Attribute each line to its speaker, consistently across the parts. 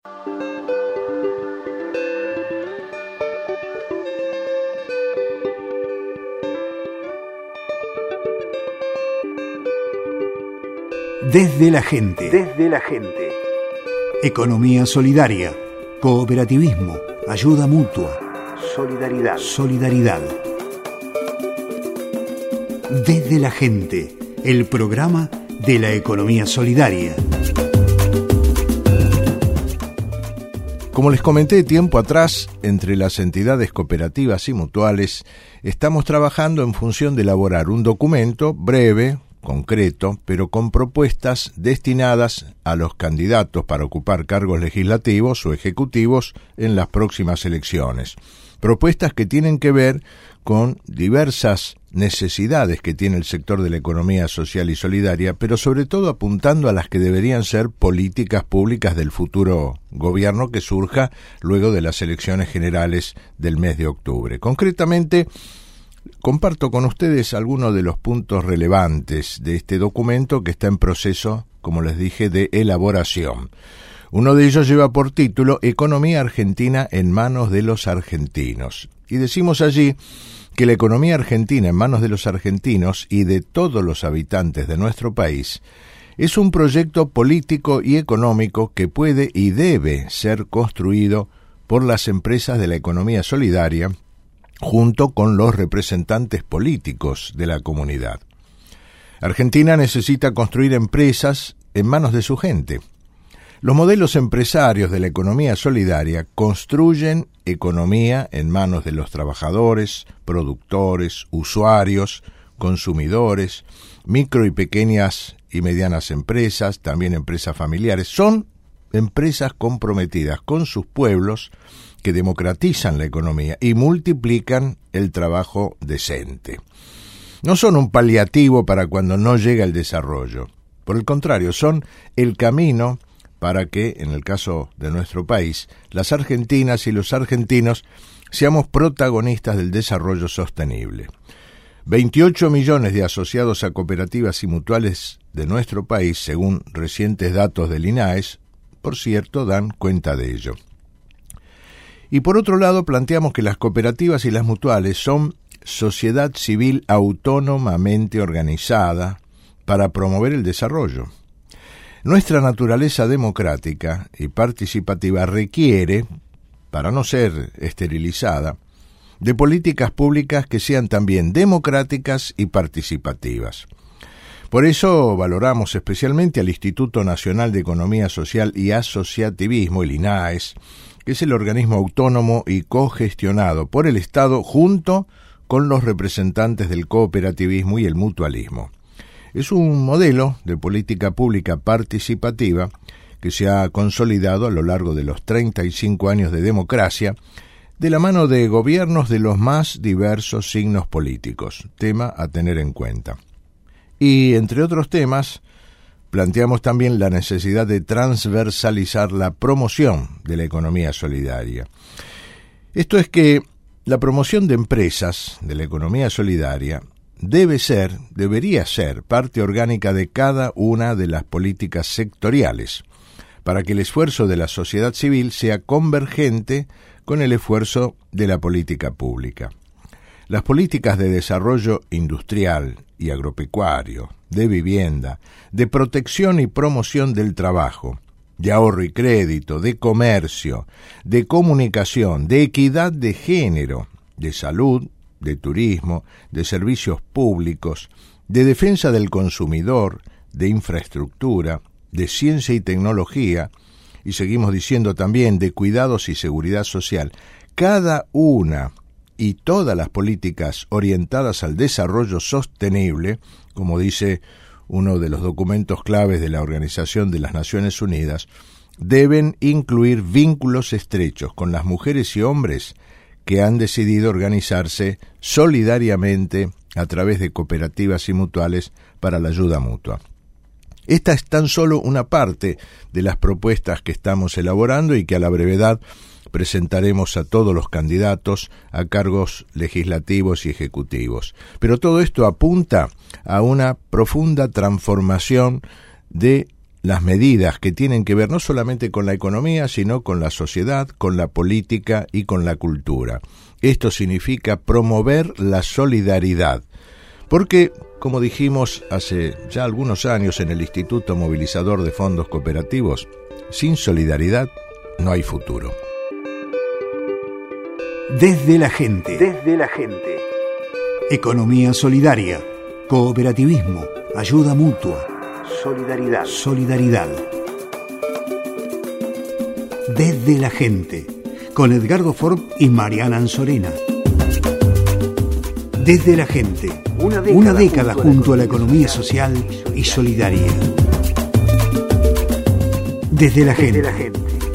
Speaker 1: Desde la gente. Desde la gente. Economía solidaria, cooperativismo, ayuda mutua, solidaridad. Solidaridad. Desde la gente, el programa de la economía solidaria.
Speaker 2: Como les comenté tiempo atrás, entre las entidades cooperativas y mutuales, estamos trabajando en función de elaborar un documento breve, concreto, pero con propuestas destinadas a los candidatos para ocupar cargos legislativos o ejecutivos en las próximas elecciones. Propuestas que tienen que ver con diversas necesidades que tiene el sector de la economía social y solidaria, pero sobre todo apuntando a las que deberían ser políticas públicas del futuro gobierno que surja luego de las elecciones generales del mes de octubre. Concretamente, comparto con ustedes algunos de los puntos relevantes de este documento que está en proceso, como les dije, de elaboración. Uno de ellos lleva por título Economía Argentina en manos de los argentinos. Y decimos allí que la economía argentina en manos de los argentinos y de todos los habitantes de nuestro país es un proyecto político y económico que puede y debe ser construido por las empresas de la economía solidaria junto con los representantes políticos de la comunidad. Argentina necesita construir empresas en manos de su gente. Los modelos empresarios de la economía solidaria construyen economía en manos de los trabajadores, productores, usuarios, consumidores, micro y pequeñas y medianas empresas, también empresas familiares. Son empresas comprometidas con sus pueblos que democratizan la economía y multiplican el trabajo decente. No son un paliativo para cuando no llega el desarrollo. Por el contrario, son el camino para que, en el caso de nuestro país, las argentinas y los argentinos seamos protagonistas del desarrollo sostenible. 28 millones de asociados a cooperativas y mutuales de nuestro país, según recientes datos del INAES, por cierto, dan cuenta de ello. Y por otro lado, planteamos que las cooperativas y las mutuales son sociedad civil autónomamente organizada para promover el desarrollo. Nuestra naturaleza democrática y participativa requiere, para no ser esterilizada, de políticas públicas que sean también democráticas y participativas. Por eso valoramos especialmente al Instituto Nacional de Economía Social y Asociativismo, el INAES, que es el organismo autónomo y cogestionado por el Estado junto con los representantes del cooperativismo y el mutualismo. Es un modelo de política pública participativa que se ha consolidado a lo largo de los 35 años de democracia, de la mano de gobiernos de los más diversos signos políticos, tema a tener en cuenta. Y, entre otros temas, planteamos también la necesidad de transversalizar la promoción de la economía solidaria. Esto es que la promoción de empresas de la economía solidaria debería ser parte orgánica de cada una de las políticas sectoriales, para que el esfuerzo de la sociedad civil sea convergente con el esfuerzo de la política pública. Las políticas de desarrollo industrial y agropecuario, de vivienda, de protección y promoción del trabajo, de ahorro y crédito, de comercio, de comunicación, de equidad de género, de salud, de turismo, de servicios públicos, de defensa del consumidor, de infraestructura, de ciencia y tecnología, y seguimos diciendo también de cuidados y seguridad social. Cada una y todas las políticas orientadas al desarrollo sostenible, como dice uno de los documentos claves de la Organización de las Naciones Unidas, deben incluir vínculos estrechos con las mujeres y hombres que han decidido organizarse solidariamente a través de cooperativas y mutuales para la ayuda mutua. Esta es tan solo una parte de las propuestas que estamos elaborando y que a la brevedad presentaremos a todos los candidatos a cargos legislativos y ejecutivos. Pero todo esto apunta a una profunda transformación de las medidas que tienen que ver no solamente con la economía, sino con la sociedad, con la política y con la cultura. Esto significa promover la solidaridad, porque, como dijimos hace ya algunos años en el Instituto Movilizador de Fondos Cooperativos, sin solidaridad no hay futuro.
Speaker 1: Desde la gente. Desde la gente. Economía solidaria, cooperativismo, ayuda mutua, solidaridad. Solidaridad. Desde la gente, con Edgardo Ford y Mariana Anzorena. Desde la gente, una década junto a la economía social y solidaria. Desde la gente.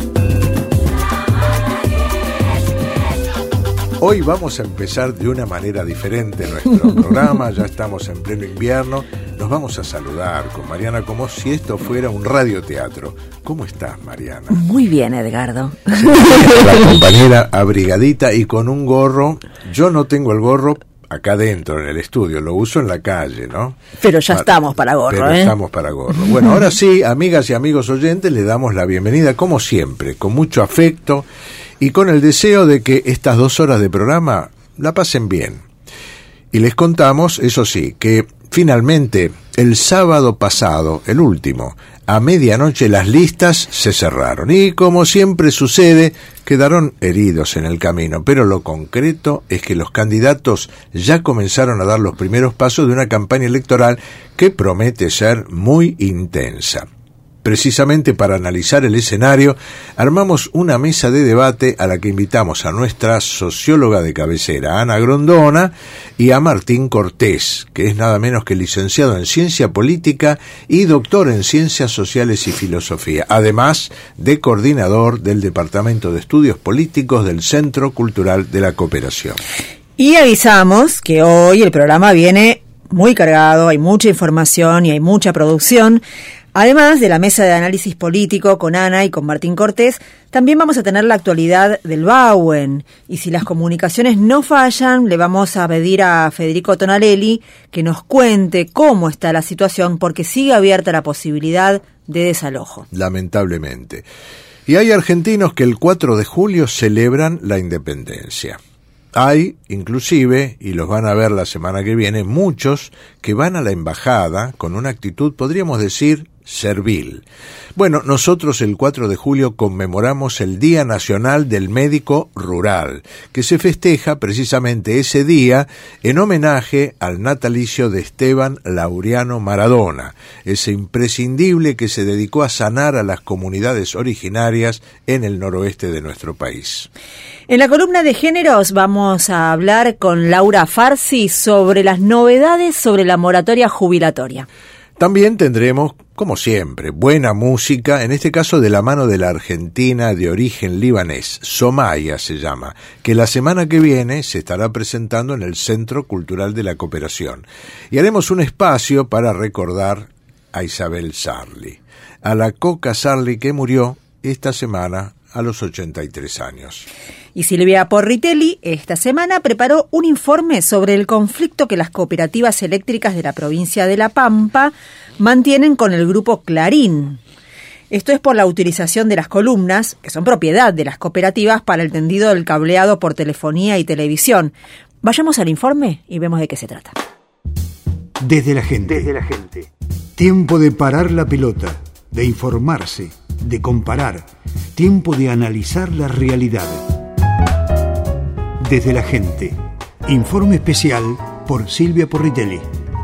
Speaker 2: Hoy vamos a empezar de una manera diferente nuestro programa, ya estamos en pleno invierno, nos vamos a saludar con Mariana como si esto fuera un radioteatro. ¿Cómo estás, Mariana?
Speaker 3: Muy bien, Edgardo.
Speaker 2: Sí, la compañera abrigadita y con un gorro. Yo no tengo el gorro acá dentro en el estudio, lo uso en la calle, ¿no?
Speaker 3: Pero ya estamos para gorro,
Speaker 2: Pero estamos para gorro. Bueno, ahora sí, amigas y amigos oyentes, le damos la bienvenida, como siempre, con mucho afecto y con el deseo de que estas 2 horas de programa la pasen bien. Y les contamos, eso sí, que finalmente el sábado pasado, el último, a medianoche las listas se cerraron y, como siempre sucede, quedaron heridos en el camino, pero lo concreto es que los candidatos ya comenzaron a dar los primeros pasos de una campaña electoral que promete ser muy intensa. Precisamente para analizar el escenario, armamos una mesa de debate a la que invitamos a nuestra socióloga de cabecera, Ana Grondona, y a Martín Cortés, que es nada menos que licenciado en Ciencia Política y doctor en Ciencias Sociales y Filosofía, además de coordinador del Departamento de Estudios Políticos del Centro Cultural de la Cooperación.
Speaker 3: Y avisamos que hoy el programa viene muy cargado, hay mucha información y hay mucha producción. Además de la mesa de análisis político con Ana y con Martín Cortés, también vamos a tener la actualidad del BAUEN. Y si las comunicaciones no fallan, le vamos a pedir a Federico Tonalelli que nos cuente cómo está la situación, porque sigue abierta la posibilidad de desalojo.
Speaker 2: Lamentablemente. Y hay argentinos que el 4 de julio celebran la independencia. Hay, inclusive, y los van a ver la semana que viene, muchos que van a la embajada con una actitud, podríamos decir, servil. Bueno, nosotros el 4 de julio conmemoramos el Día Nacional del Médico Rural, que se festeja precisamente ese día en homenaje al natalicio de Esteban Laureano Maradona, ese imprescindible que se dedicó a sanar a las comunidades originarias en el noroeste de nuestro país.
Speaker 3: En la columna de géneros vamos a hablar con Laura Farsi sobre las novedades sobre la moratoria jubilatoria.
Speaker 2: También tendremos, como siempre, buena música, en este caso de la mano de la argentina de origen libanés, Somaya se llama, que la semana que viene se estará presentando en el Centro Cultural de la Cooperación. Y haremos un espacio para recordar a Isabel Sarli, a la Coca Sarli que murió esta semana a los 83 años.
Speaker 3: Y Silvia Porritelli esta semana preparó un informe sobre el conflicto que las cooperativas eléctricas de la provincia de La Pampa mantienen con el grupo Clarín. Esto es por la utilización de las columnas, que son propiedad de las cooperativas, para el tendido del cableado por telefonía y televisión. Vayamos al informe y vemos de qué se trata.
Speaker 1: Desde la gente. Desde la gente. Tiempo de parar la pelota, de informarse, de comparar. Tiempo de analizar la realidad. Desde la gente. Informe especial por Silvia Porritelli.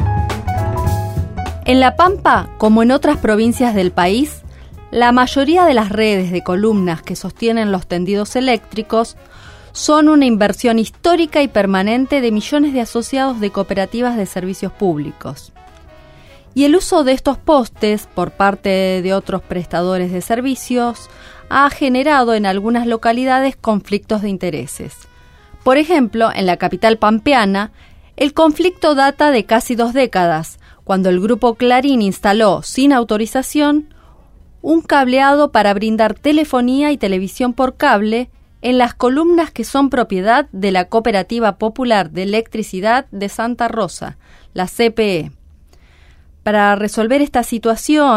Speaker 4: En La Pampa, como en otras provincias del país, la mayoría de las redes de columnas que sostienen los tendidos eléctricos son una inversión histórica y permanente de millones de asociados de cooperativas de servicios públicos. Y el uso de estos postes por parte de otros prestadores de servicios ha generado en algunas localidades conflictos de intereses. Por ejemplo, en la capital pampeana, el conflicto data de casi 2 décadas, cuando el grupo Clarín instaló, sin autorización, un cableado para brindar telefonía y televisión por cable en las columnas que son propiedad de la Cooperativa Popular de Electricidad de Santa Rosa, la CPE. Para resolver esta situación,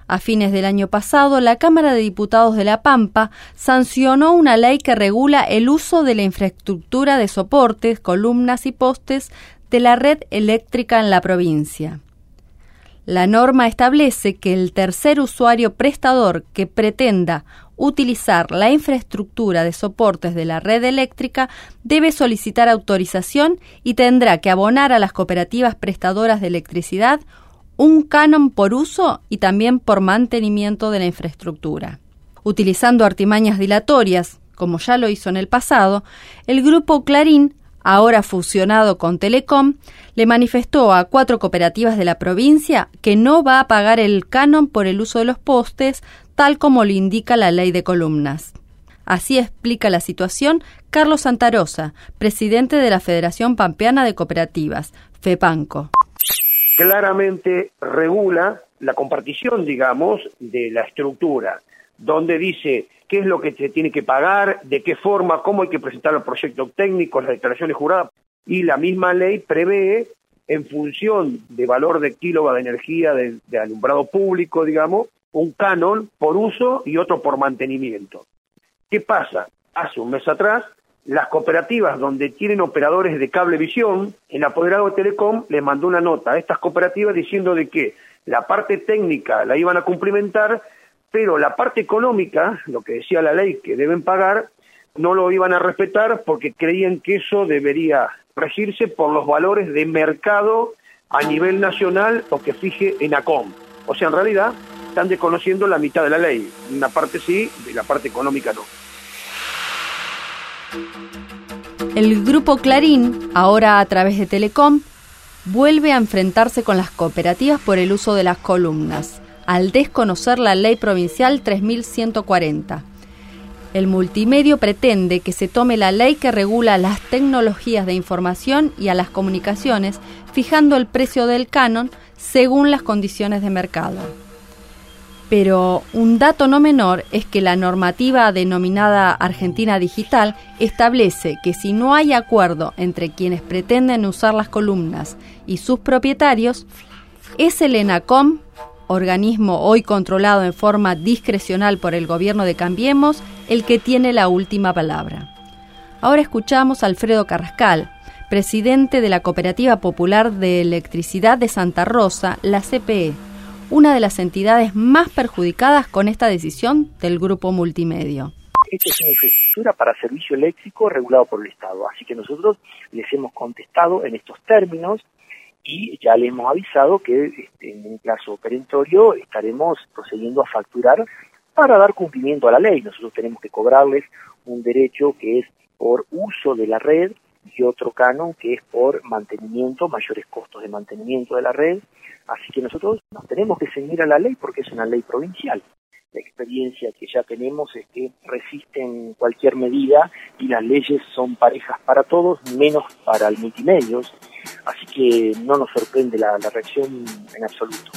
Speaker 4: A fines del año pasado, la Cámara de Diputados de La Pampa sancionó una ley que regula el uso de la infraestructura de soportes, columnas y postes de la red eléctrica en la provincia. La norma establece que el tercer usuario prestador que pretenda utilizar la infraestructura de soportes de la red eléctrica debe solicitar autorización y tendrá que abonar a las cooperativas prestadoras de electricidad un canon por uso y también por mantenimiento de la infraestructura. Utilizando artimañas dilatorias, como ya lo hizo en el pasado, el grupo Clarín, ahora fusionado con Telecom, le manifestó a 4 cooperativas de la provincia que no va a pagar el canon por el uso de los postes, tal como lo indica la ley de columnas. Así explica la situación Carlos Santarosa, presidente de la Federación Pampeana de Cooperativas, FEPANCO.
Speaker 5: Claramente regula la compartición, digamos, de la estructura, donde dice qué es lo que se tiene que pagar, de qué forma, cómo hay que presentar los proyectos técnicos, las declaraciones juradas, y la misma ley prevé, en función de valor de kilowatt de energía de alumbrado público, digamos, un canon por uso y otro por mantenimiento. ¿Qué pasa? Hace un mes atrás, las cooperativas donde tienen operadores de cablevisión, el apoderado de Telecom les mandó una nota a estas cooperativas diciendo de que la parte técnica la iban a cumplimentar, pero la parte económica, lo que decía la ley que deben pagar, no lo iban a respetar porque creían que eso debería regirse por los valores de mercado a nivel nacional o que fije ENACOM. O sea, en realidad están desconociendo la mitad de la ley. Una parte sí, y la parte económica no.
Speaker 4: El grupo Clarín, ahora a través de Telecom, vuelve a enfrentarse con las cooperativas por el uso de las columnas, al desconocer la ley provincial 3140. El multimedio pretende que se tome la ley que regula las tecnologías de información y a las comunicaciones, fijando el precio del canon según las condiciones de mercado. Pero un dato no menor es que la normativa denominada Argentina Digital establece que si no hay acuerdo entre quienes pretenden usar las columnas y sus propietarios, es el ENACOM, organismo hoy controlado en forma discrecional por el gobierno de Cambiemos, el que tiene la última palabra. Ahora escuchamos a Alfredo Carrascal, presidente de la Cooperativa Popular de Electricidad de Santa Rosa, la CPE, una de las entidades más perjudicadas con esta decisión del grupo multimedio.
Speaker 6: Esta es una infraestructura para servicio eléctrico regulado por el Estado, así que nosotros les hemos contestado en estos términos y ya le hemos avisado que en un plazo perentorio estaremos procediendo a facturar para dar cumplimiento a la ley. Nosotros tenemos que cobrarles un derecho que es por uso de la red y otro canon que es por mantenimiento, mayores costos de mantenimiento de la red. Así que nosotros nos tenemos que ceñir a la ley porque es una ley provincial. La experiencia que ya tenemos es que resisten cualquier medida y las leyes son parejas para todos, menos para el multimedios. Así que no nos sorprende la reacción en absoluto.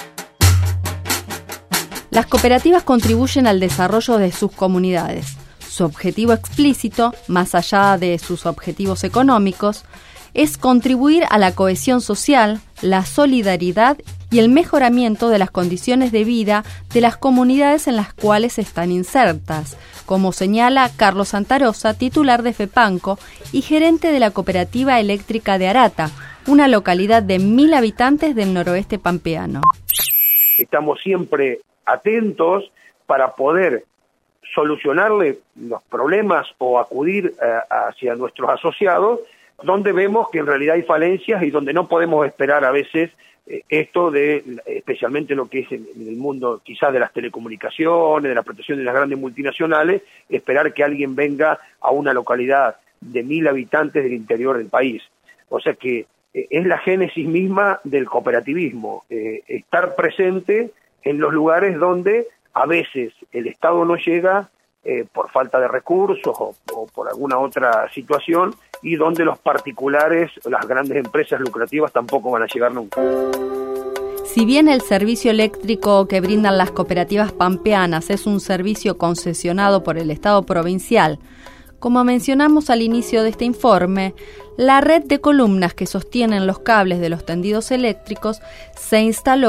Speaker 4: Las cooperativas contribuyen al desarrollo de sus comunidades. Su objetivo explícito, más allá de sus objetivos económicos, es contribuir a la cohesión social, la solidaridad y el mejoramiento de las condiciones de vida de las comunidades en las cuales están insertas, como señala Carlos Santarosa, titular de FEPANCO y gerente de la Cooperativa Eléctrica de Arata, una localidad de 1.000 habitantes del noroeste pampeano.
Speaker 5: Estamos siempre atentos para poder solucionarle los problemas o acudir hacia nuestros asociados, donde vemos que en realidad hay falencias y donde no podemos esperar a veces esto de, especialmente lo que es en el mundo quizás de las telecomunicaciones, de la protección de las grandes multinacionales, esperar que alguien venga a una localidad de 1.000 habitantes del interior del país. O sea que es la génesis misma del cooperativismo, estar presente en los lugares donde a veces el Estado no llega por falta de recursos o por alguna otra situación, y donde los particulares, las grandes empresas lucrativas tampoco van a llegar nunca.
Speaker 4: Si bien el servicio eléctrico que brindan las cooperativas pampeanas es un servicio concesionado por el Estado provincial, como mencionamos al inicio de este informe, la red de columnas que sostienen los cables de los tendidos eléctricos se instaló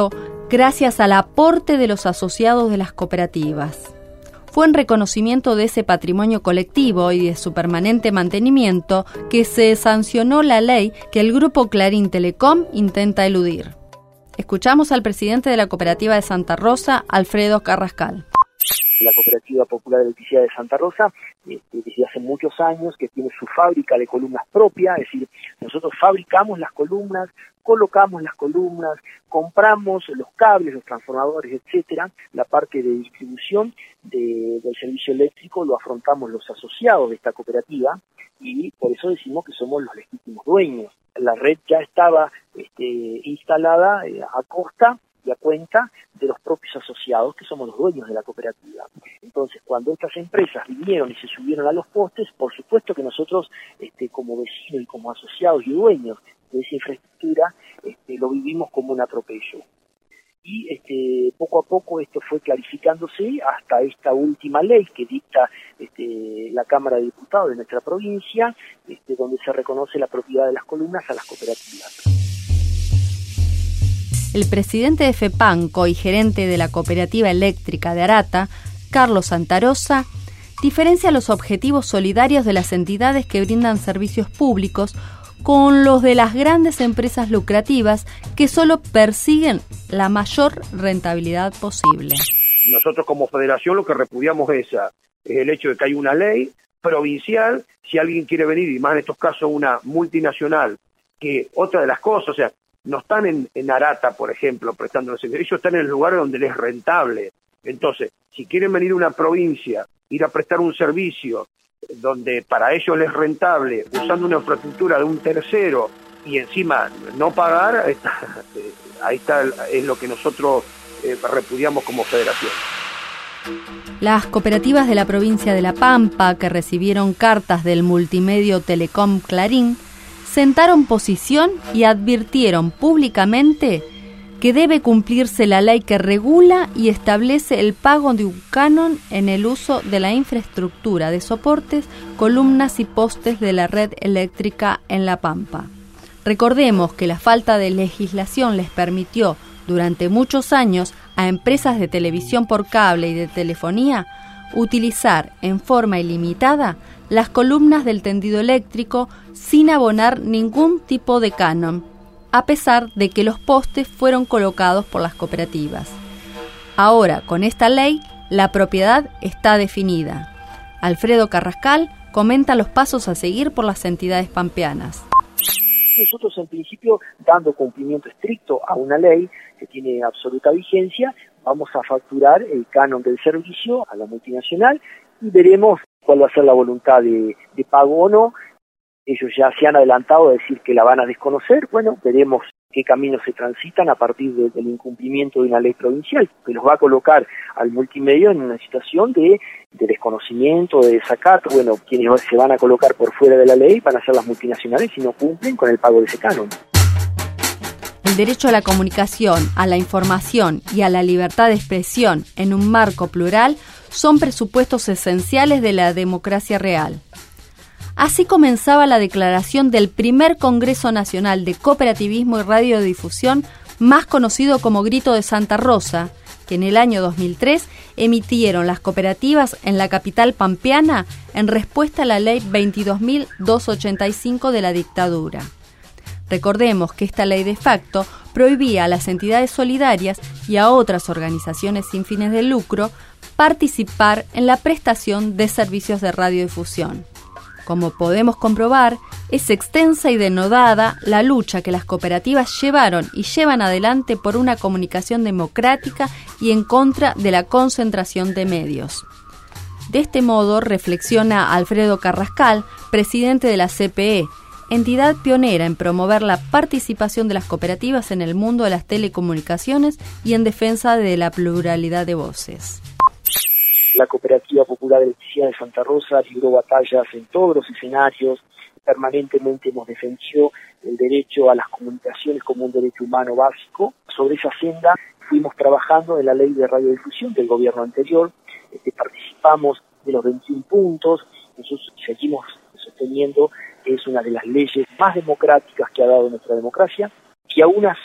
Speaker 4: gracias al aporte de los asociados de las cooperativas. Fue en reconocimiento de ese patrimonio colectivo y de su permanente mantenimiento que se sancionó la ley que el Grupo Clarín Telecom intenta eludir. Escuchamos al presidente de la Cooperativa de Santa Rosa, Alfredo Carrascal.
Speaker 6: La Cooperativa Popular de Electricidad de Santa Rosa, desde hace muchos años, que tiene su fábrica de columnas propia, es decir, nosotros fabricamos las columnas, colocamos las columnas, compramos los cables, los transformadores, etcétera. La parte de distribución del servicio eléctrico lo afrontamos los asociados de esta cooperativa y por eso decimos que somos los legítimos dueños. La red ya estaba instalada a costa y a cuenta de los propios asociados, que somos los dueños de la cooperativa. Entonces, cuando estas empresas vinieron y se subieron a los postes, por supuesto que nosotros, como vecinos y como asociados y dueños de esa infraestructura, lo vivimos como un atropello. Y poco a poco esto fue clarificándose hasta esta última ley que dicta la Cámara de Diputados de nuestra provincia, donde se reconoce la propiedad de las columnas a las cooperativas.
Speaker 4: El presidente de FEPANCO y gerente de la Cooperativa Eléctrica de Arata, Carlos Santarosa, diferencia los objetivos solidarios de las entidades que brindan servicios públicos con los de las grandes empresas lucrativas que solo persiguen la mayor rentabilidad posible.
Speaker 5: Nosotros como federación lo que repudiamos es el hecho de que hay una ley provincial, si alguien quiere venir, y más en estos casos una multinacional, que otra de las cosas, o sea, no están en Arata, por ejemplo, prestando los servicios, ellos están en el lugar donde les es rentable. Entonces, si quieren venir a una provincia, ir a prestar un servicio donde para ellos les es rentable, usando una infraestructura de un tercero y encima no pagar, ahí está, es lo que nosotros repudiamos como federación.
Speaker 4: Las cooperativas de la provincia de La Pampa, que recibieron cartas del multimedio Telecom Clarín, sentaron posición y advirtieron públicamente que debe cumplirse la ley que regula y establece el pago de un canon en el uso de la infraestructura de soportes, columnas y postes de la red eléctrica en La Pampa. Recordemos que la falta de legislación les permitió durante muchos años a empresas de televisión por cable y de telefonía utilizar en forma ilimitada las columnas del tendido eléctrico sin abonar ningún tipo de canon, a pesar de que los postes fueron colocados por las cooperativas. Ahora, con esta ley, la propiedad está definida. Alfredo Carrascal comenta los pasos a seguir por las entidades pampeanas.
Speaker 6: Nosotros, en principio, dando cumplimiento estricto a una ley que tiene absoluta vigencia, vamos a facturar el canon del servicio a la multinacional y veremos cuál va a ser la voluntad de pago o no. Ellos ya se han adelantado a decir que la van a desconocer. Bueno, veremos qué caminos se transitan a partir del incumplimiento de una ley provincial, que los va a colocar al multimedio en una situación de desconocimiento, de desacato. Bueno, quienes se van a colocar por fuera de la ley van a ser las multinacionales si no cumplen con el pago de ese canon.
Speaker 4: El derecho a la comunicación, a la información y a la libertad de expresión en un marco plural son presupuestos esenciales de la democracia real. Así comenzaba la declaración del primer Congreso Nacional de Cooperativismo y Radiodifusión, más conocido como Grito de Santa Rosa, que en el año 2003 emitieron las cooperativas en la capital pampeana en respuesta a la ley 22.285 de la dictadura. Recordemos que esta ley de facto prohibía a las entidades solidarias y a otras organizaciones sin fines de lucro participar en la prestación de servicios de radiodifusión. Como podemos comprobar, es extensa y denodada la lucha que las cooperativas llevaron y llevan adelante por una comunicación democrática y en contra de la concentración de medios. De este modo, reflexiona Alfredo Carrascal, presidente de la CPE, entidad pionera en promover la participación de las cooperativas en el mundo de las telecomunicaciones y en defensa de la pluralidad de voces.
Speaker 6: La Cooperativa Popular de Electricidad de Santa Rosa libró batallas en todos los escenarios. Permanentemente hemos defendido el derecho a las comunicaciones como un derecho humano básico. Sobre esa senda fuimos trabajando en la ley de radiodifusión del gobierno anterior. Participamos de los 21 puntos. Nosotros seguimos sosteniendo que es una de las leyes más democráticas que ha dado nuestra democracia, y aún así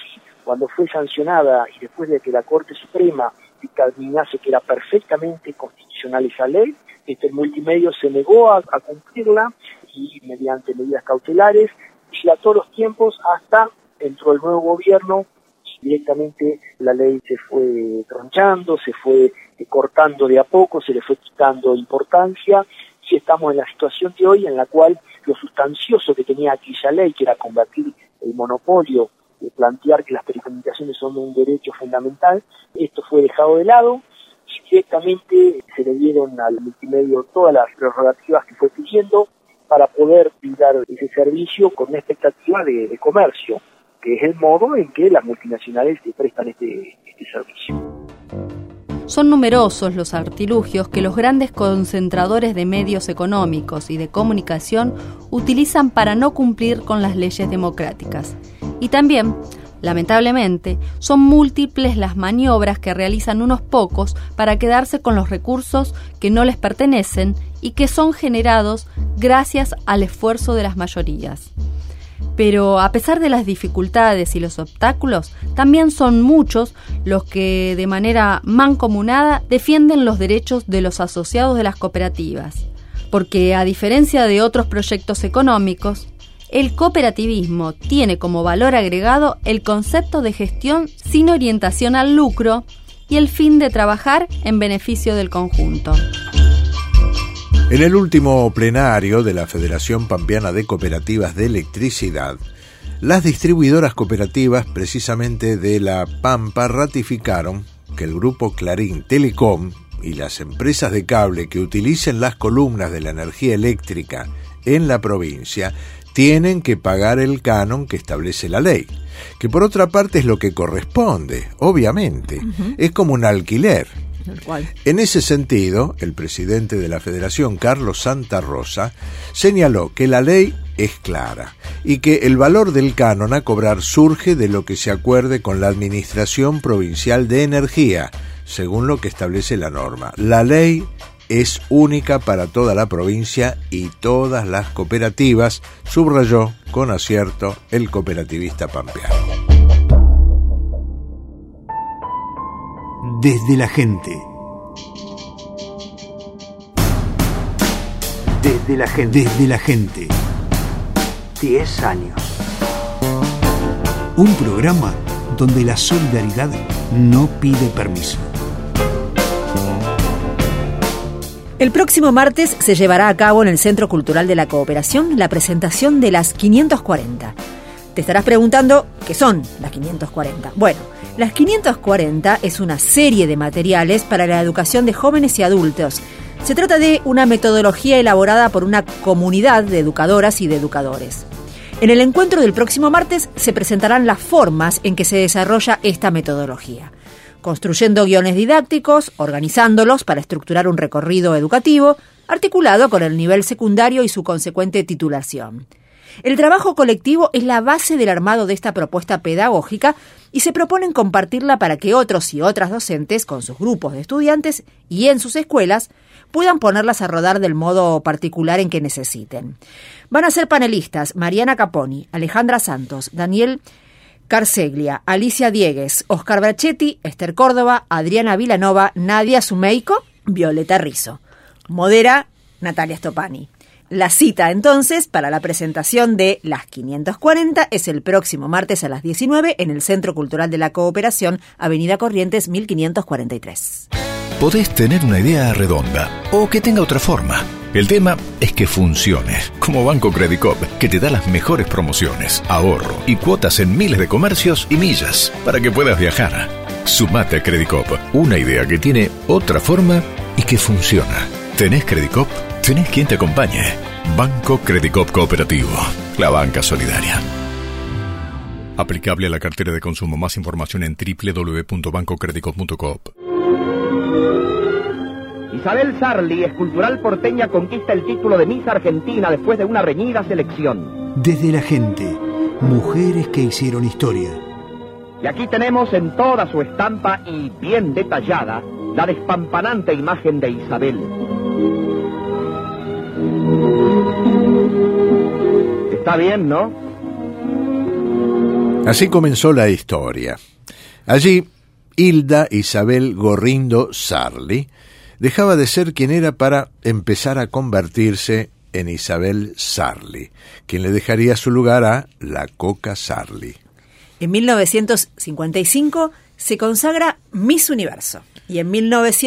Speaker 6: cuando fue sancionada y después de que la Corte Suprema dictaminase que era perfectamente constitucional esa ley, el multimedio se negó a cumplirla y mediante medidas cautelares dilató los tiempos hasta entró el nuevo gobierno y directamente la ley se fue tronchando, se fue cortando de a poco, se le fue quitando importancia y estamos en la situación de hoy en la cual lo sustancioso que tenía aquella ley, que era combatir el monopolio, plantear que las telecomunicaciones son un derecho fundamental, esto fue dejado de lado y directamente se le dieron al multimedio todas las prerrogativas que fue pidiendo para poder brindar ese servicio con una expectativa de comercio, que es el modo en que las multinacionales prestan este servicio.
Speaker 4: Son numerosos los artilugios que los grandes concentradores de medios económicos y de comunicación utilizan para no cumplir con las leyes democráticas. Y también, lamentablemente, son múltiples las maniobras que realizan unos pocos para quedarse con los recursos que no les pertenecen y que son generados gracias al esfuerzo de las mayorías. Pero a pesar de las dificultades y los obstáculos, también son muchos los que de manera mancomunada defienden los derechos de los asociados de las cooperativas. Porque a diferencia de otros proyectos económicos, el cooperativismo tiene como valor agregado el concepto de gestión sin orientación al lucro y el fin de trabajar en beneficio del conjunto.
Speaker 2: En el último plenario de la Federación Pampeana de Cooperativas de Electricidad, las distribuidoras cooperativas, precisamente de La Pampa, ratificaron que el grupo Clarín Telecom y las empresas de cable que utilicen las columnas de la energía eléctrica en la provincia tienen que pagar el canon que establece la ley, que por otra parte es lo que corresponde, obviamente, es como un alquiler. En ese sentido, el presidente de la Federación, Carlos Santa Rosa, señaló que la ley es clara y que el valor del canon a cobrar surge de lo que se acuerde con la Administración Provincial de Energía, según lo que establece la norma. La ley es única para toda la provincia y todas las cooperativas, subrayó con acierto el cooperativista pampeano.
Speaker 1: Desde la gente. Desde la gente. Desde la gente. 10 años. Un programa donde la solidaridad no pide permiso.
Speaker 3: El próximo martes se llevará a cabo en el Centro Cultural de la Cooperación la presentación de las 540. Te estarás preguntando, ¿qué son las 540? Bueno, las 540 es una serie de materiales para la educación de jóvenes y adultos. Se trata de una metodología elaborada por una comunidad de educadoras y de educadores. En el encuentro del próximo martes se presentarán las formas en que se desarrolla esta metodología, construyendo guiones didácticos, organizándolos para estructurar un recorrido educativo, articulado con el nivel secundario y su consecuente titulación. El trabajo colectivo es la base del armado de esta propuesta pedagógica y se proponen compartirla para que otros y otras docentes, con sus grupos de estudiantes y en sus escuelas, puedan ponerlas a rodar del modo particular en que necesiten. Van a ser panelistas Mariana Caponi, Alejandra Santos, Daniel Carseglia, Alicia Diegues, Oscar Brachetti, Esther Córdoba, Adriana Vilanova, Nadia Sumeico, Violeta Rizzo. Modera Natalia Stopani. La cita, entonces, para la presentación de las 540 es el próximo martes a las 19 en el Centro Cultural de la Cooperación, Avenida Corrientes 1543.
Speaker 7: Podés tener una idea redonda o que tenga otra forma. El tema es que funcione, como Banco Credicop, que te da las mejores promociones, ahorro y cuotas en miles de comercios y millas para que puedas viajar. Sumate a Credicop, una idea que tiene otra forma y que funciona. ¿Tenés Credicop? Tenés quien te acompañe. Banco Credicop Cooperativo, la banca solidaria. Aplicable a la cartera de consumo. Más información en www.bancocredicop.coop.
Speaker 8: Isabel Sarli, escultural porteña, conquista el título de Miss Argentina después de una reñida selección.
Speaker 1: Desde la gente, mujeres que hicieron historia.
Speaker 8: Y aquí tenemos en toda su estampa y bien detallada la despampanante imagen de Isabel. Está bien, ¿no?
Speaker 2: Así comenzó la historia. Allí, Hilda Isabel Gorrindo Sarli dejaba de ser quien era para empezar a convertirse en Isabel Sarli, quien le dejaría su lugar a la Coca Sarli.
Speaker 3: En 1955 se consagra Miss Universo y en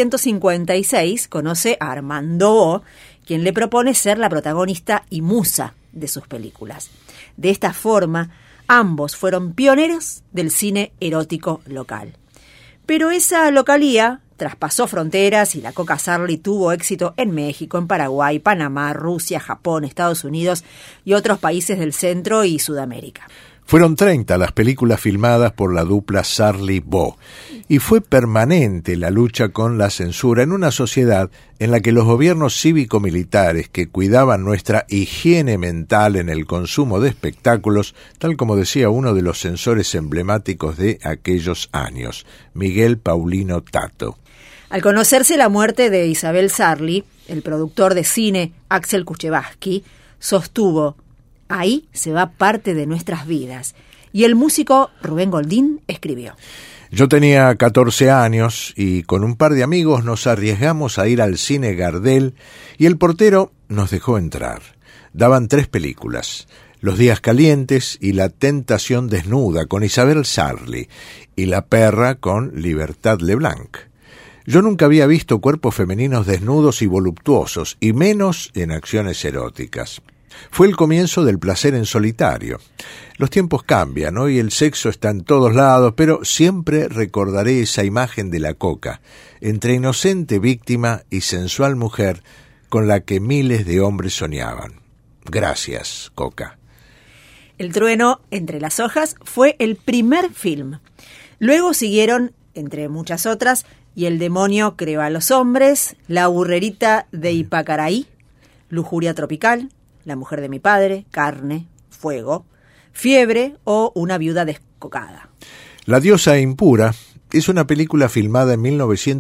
Speaker 3: 1956 conoce a Armando Bo, quien le propone ser la protagonista y musa de sus películas. De esta forma, ambos fueron pioneros del cine erótico local. Pero esa localía traspasó fronteras y la Coca Sarli tuvo éxito en México, en Paraguay, Panamá, Rusia, Japón, Estados Unidos y otros países del Centro y Sudamérica.
Speaker 2: Fueron 30 las películas filmadas por la dupla Sarli-Bo, y fue permanente la lucha con la censura en una sociedad en la que los gobiernos cívico-militares que cuidaban nuestra higiene mental en el consumo de espectáculos, tal como decía uno de los censores emblemáticos de aquellos años, Miguel Paulino Tato.
Speaker 3: Al conocerse la muerte de Isabel Sarli, el productor de cine Axel Kuchevaski sostuvo: ahí se va parte de nuestras vidas. Y el músico Rubén Goldín escribió:
Speaker 2: yo tenía 14 años y con un par de amigos nos arriesgamos a ir al cine Gardel y el portero nos dejó entrar. Daban 3 películas: Los días calientes y La tentación desnuda con Isabel Sarli y La perra con Libertad Leblanc. Yo nunca había visto cuerpos femeninos desnudos y voluptuosos, y menos en acciones eróticas. Fue el comienzo del placer en solitario. Los tiempos cambian, hoy el sexo está en todos lados, pero siempre recordaré esa imagen de la Coca, entre inocente víctima y sensual mujer con la que miles de hombres soñaban. Gracias, Coca.
Speaker 3: El trueno entre las hojas fue el primer film. Luego siguieron, entre muchas otras, Y el demonio creó a los hombres, La burrerita de Ipacaraí, Lujuria tropical, La mujer de mi padre, Carne, Fuego, Fiebre o Una viuda descocada.
Speaker 2: La diosa impura es una película filmada en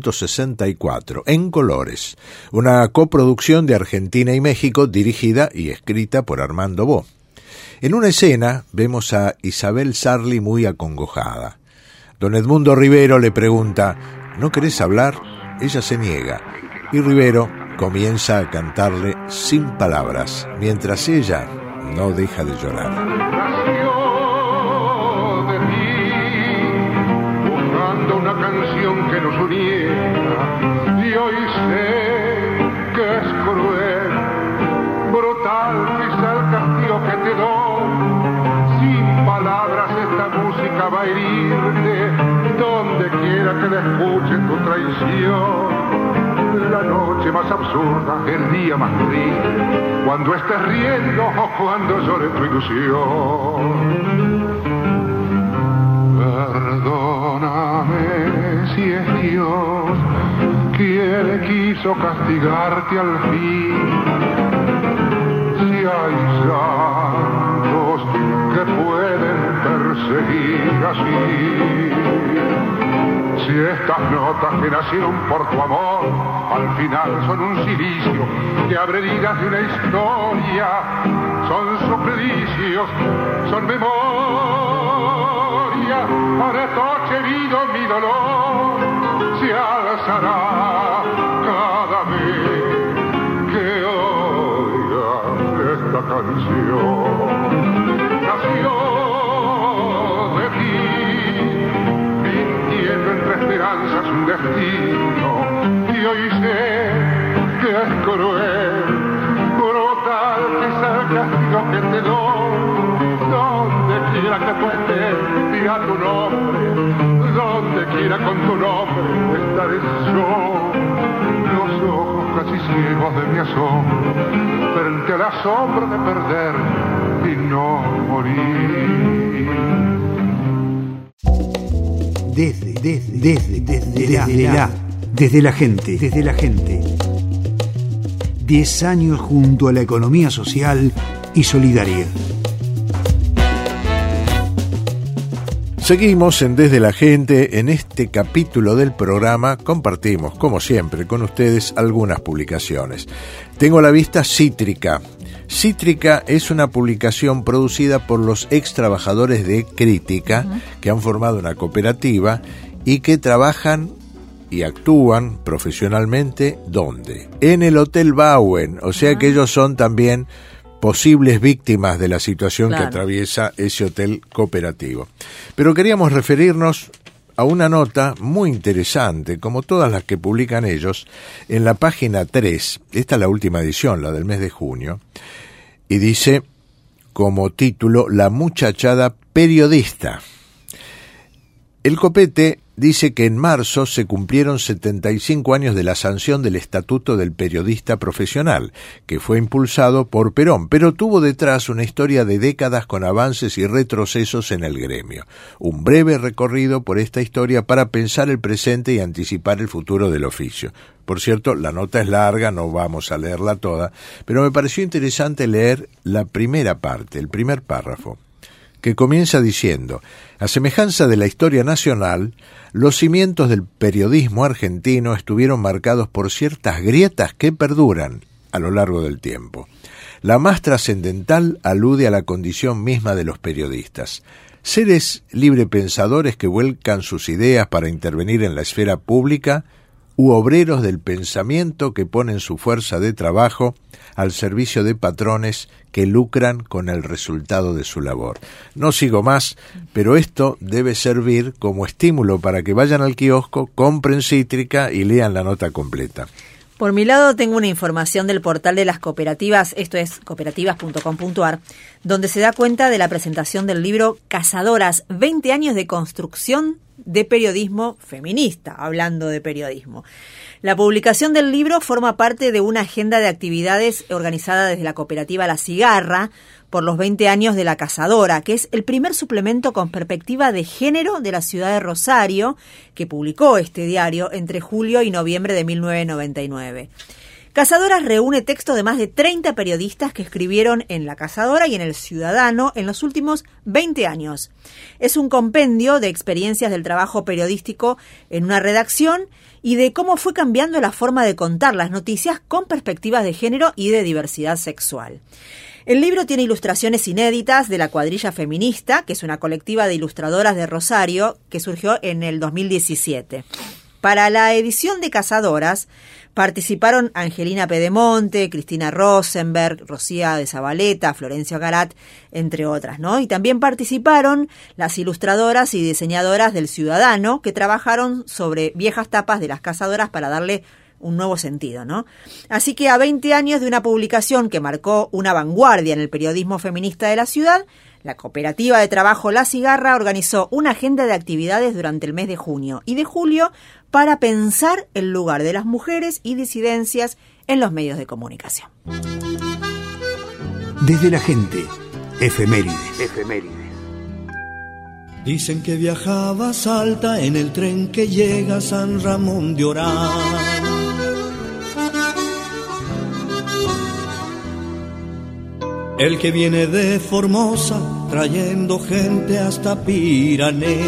Speaker 2: 1964, en colores, una coproducción de Argentina y México dirigida y escrita por Armando Bo. En una escena vemos a Isabel Sarli muy acongojada. Don Edmundo Rivero le pregunta: ¿no querés hablar? Ella se niega y Rivero comienza a cantarle sin palabras, mientras ella no deja de llorar.
Speaker 9: Nació de ti, buscando una canción que nos uniera, y hoy sé que es cruel, brutal quizá el castigo que te doy. Sin palabras esta música va a herirte, donde quiera que la escuche tu traición. La noche más absurda, el día más triste, cuando estés riendo o cuando llore tu ilusión. Perdóname si es Dios quien quiso castigarte al fin. Si hay santos que pueden perseguir así. Si estas notas que nacieron por tu amor, al final son un silicio que abre heridas de una historia, son supledicios, son memoria. Para esto herido mi dolor se alzará cada vez que oiga esta canción. Nació esperanzas un destino, y hoy sé que es cruel, brutal quizá el castigo que te doy. Donde quiera que tú estés, dirá tu nombre, donde quiera con tu nombre estaré yo. Los ojos casi ciegos de mi asombro, frente al asombro de perder y no morir.
Speaker 1: Desde la gente. 10 años junto a la economía social y solidaria.
Speaker 2: Seguimos en Desde la Gente. En este capítulo del programa compartimos, como siempre, con ustedes algunas publicaciones. Tengo la vista cítrica. Cítrica es una publicación producida por los ex trabajadores de Crítica, que han formado una cooperativa y que trabajan y actúan profesionalmente, ¿dónde? En el Hotel Bauen, o sea que ellos son también posibles víctimas de la situación que atraviesa ese hotel cooperativo. Pero queríamos referirnos a una nota muy interesante, como todas las que publican ellos, en la página 3, esta es la última edición, la del mes de junio, y dice como título La muchachada periodista. El Copete dice que en marzo se cumplieron 75 años de la sanción del Estatuto del Periodista Profesional, que fue impulsado por Perón, pero tuvo detrás una historia de décadas con avances y retrocesos en el gremio. Un breve recorrido por esta historia para pensar el presente y anticipar el futuro del oficio. Por cierto, la nota es larga, no vamos a leerla toda, pero me pareció interesante leer la primera parte, el primer párrafo, que comienza diciendo: a semejanza de la historia nacional, los cimientos del periodismo argentino estuvieron marcados por ciertas grietas que perduran a lo largo del tiempo. La más trascendental alude a la condición misma de los periodistas, seres librepensadores que vuelcan sus ideas para intervenir en la esfera pública, u obreros del pensamiento que ponen su fuerza de trabajo al servicio de patrones que lucran con el resultado de su labor. No sigo más, pero esto debe servir como estímulo para que vayan al kiosco, compren Cítrica y lean la nota completa.
Speaker 3: Por mi lado tengo una información del portal de las cooperativas, esto es cooperativas.com.ar, donde se da cuenta de la presentación del libro Cazadoras, 20 años de construcción de periodismo feminista, hablando de periodismo. La publicación del libro forma parte de una agenda de actividades organizada desde la cooperativa La Cigarra por los 20 años de La Cazadora, que es el primer suplemento con perspectiva de género de la ciudad de Rosario, que publicó este diario entre julio y noviembre de 1999. Cazadoras reúne textos de más de 30 periodistas que escribieron en La Cazadora y en El Ciudadano en los últimos 20 años. Es un compendio de experiencias del trabajo periodístico en una redacción y de cómo fue cambiando la forma de contar las noticias con perspectivas de género y de diversidad sexual. El libro tiene ilustraciones inéditas de la Cuadrilla Feminista, que es una colectiva de ilustradoras de Rosario que surgió en el 2017. Para la edición de Cazadoras participaron Angelina Pedemonte, Cristina Rosenberg, Rocía de Zabaleta, Florencio Garat, entre otras, ¿no? Y también participaron las ilustradoras y diseñadoras del Ciudadano, que trabajaron sobre viejas tapas de las cazadoras para darle un nuevo sentido, ¿no? Así que a 20 años de una publicación que marcó una vanguardia en el periodismo feminista de la ciudad, la cooperativa de trabajo La Cigarra organizó una agenda de actividades durante el mes de junio y de julio para pensar el lugar de las mujeres y disidencias en los medios de comunicación.
Speaker 1: Desde la gente, efemérides.
Speaker 10: Dicen que viajaba a Salta en el tren que llega a San Ramón de Orán. El que viene de Formosa trayendo gente hasta Pirané.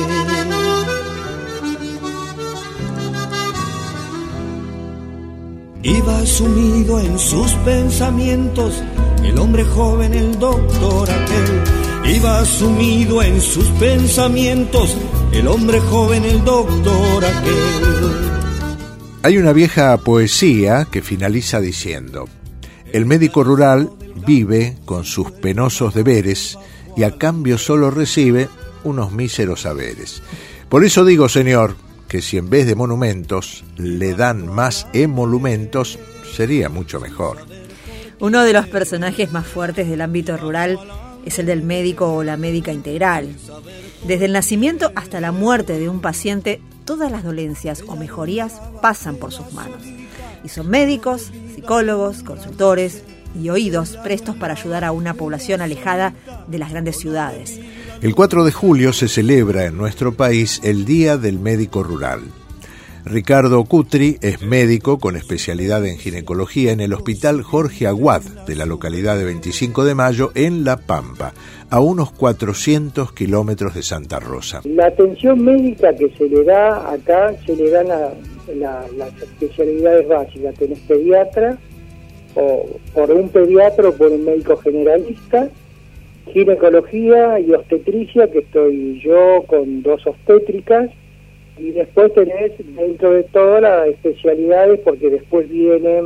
Speaker 10: Iba sumido en sus pensamientos el hombre joven, el doctor aquel. Iba sumido en sus pensamientos el hombre joven, el doctor aquel.
Speaker 2: Hay una vieja poesía que finaliza diciendo: el médico rural vive con sus penosos deberes y a cambio solo recibe unos míseros saberes. Por eso digo, señor, que si en vez de monumentos le dan más emolumentos, sería mucho mejor.
Speaker 3: Uno de los personajes más fuertes del ámbito rural es el del médico o la médica integral. Desde el nacimiento hasta la muerte de un paciente, todas las dolencias o mejorías pasan por sus manos. Y son médicos, psicólogos, consultores y oídos prestos para ayudar a una población alejada de las grandes ciudades.
Speaker 2: El 4 de julio se celebra en nuestro país el Día del Médico Rural. Ricardo Cutri es médico con especialidad en ginecología en el Hospital Jorge Aguad de la localidad de 25 de Mayo en La Pampa, a unos 400 kilómetros de Santa Rosa.
Speaker 11: La atención médica que se le da acá, se le dan las especialidades básicas. Tenés pediatra, o por un pediatra o por un médico generalista, ginecología y obstetricia, que estoy yo con 2 obstétricas, y después tenés dentro de todas las especialidades, porque después viene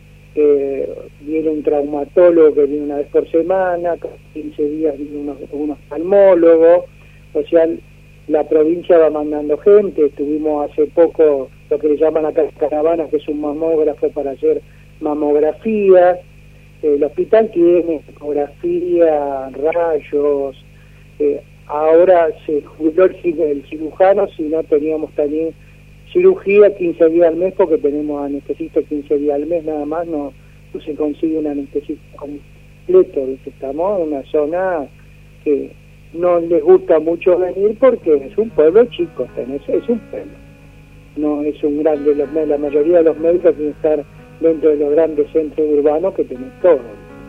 Speaker 11: un traumatólogo que viene una vez por semana, cada 15 días viene un oftalmólogo, o sea, la provincia va mandando gente. Tuvimos hace poco lo que le llaman acá caravanas, que es un mamógrafo para hacer mamografías. El hospital tiene ecografía, rayos. Ahora se jubiló el cirujano, si no teníamos también cirugía 15 días al mes, porque tenemos anestesista 15 días al mes nada más, no se consigue un anestesista completo. Estamos en una zona que no les gusta mucho venir porque es un pueblo chico, es un pueblo, no es un grande. La mayoría de los médicos tienen que estar dentro de los grandes centros urbanos que tenés todo.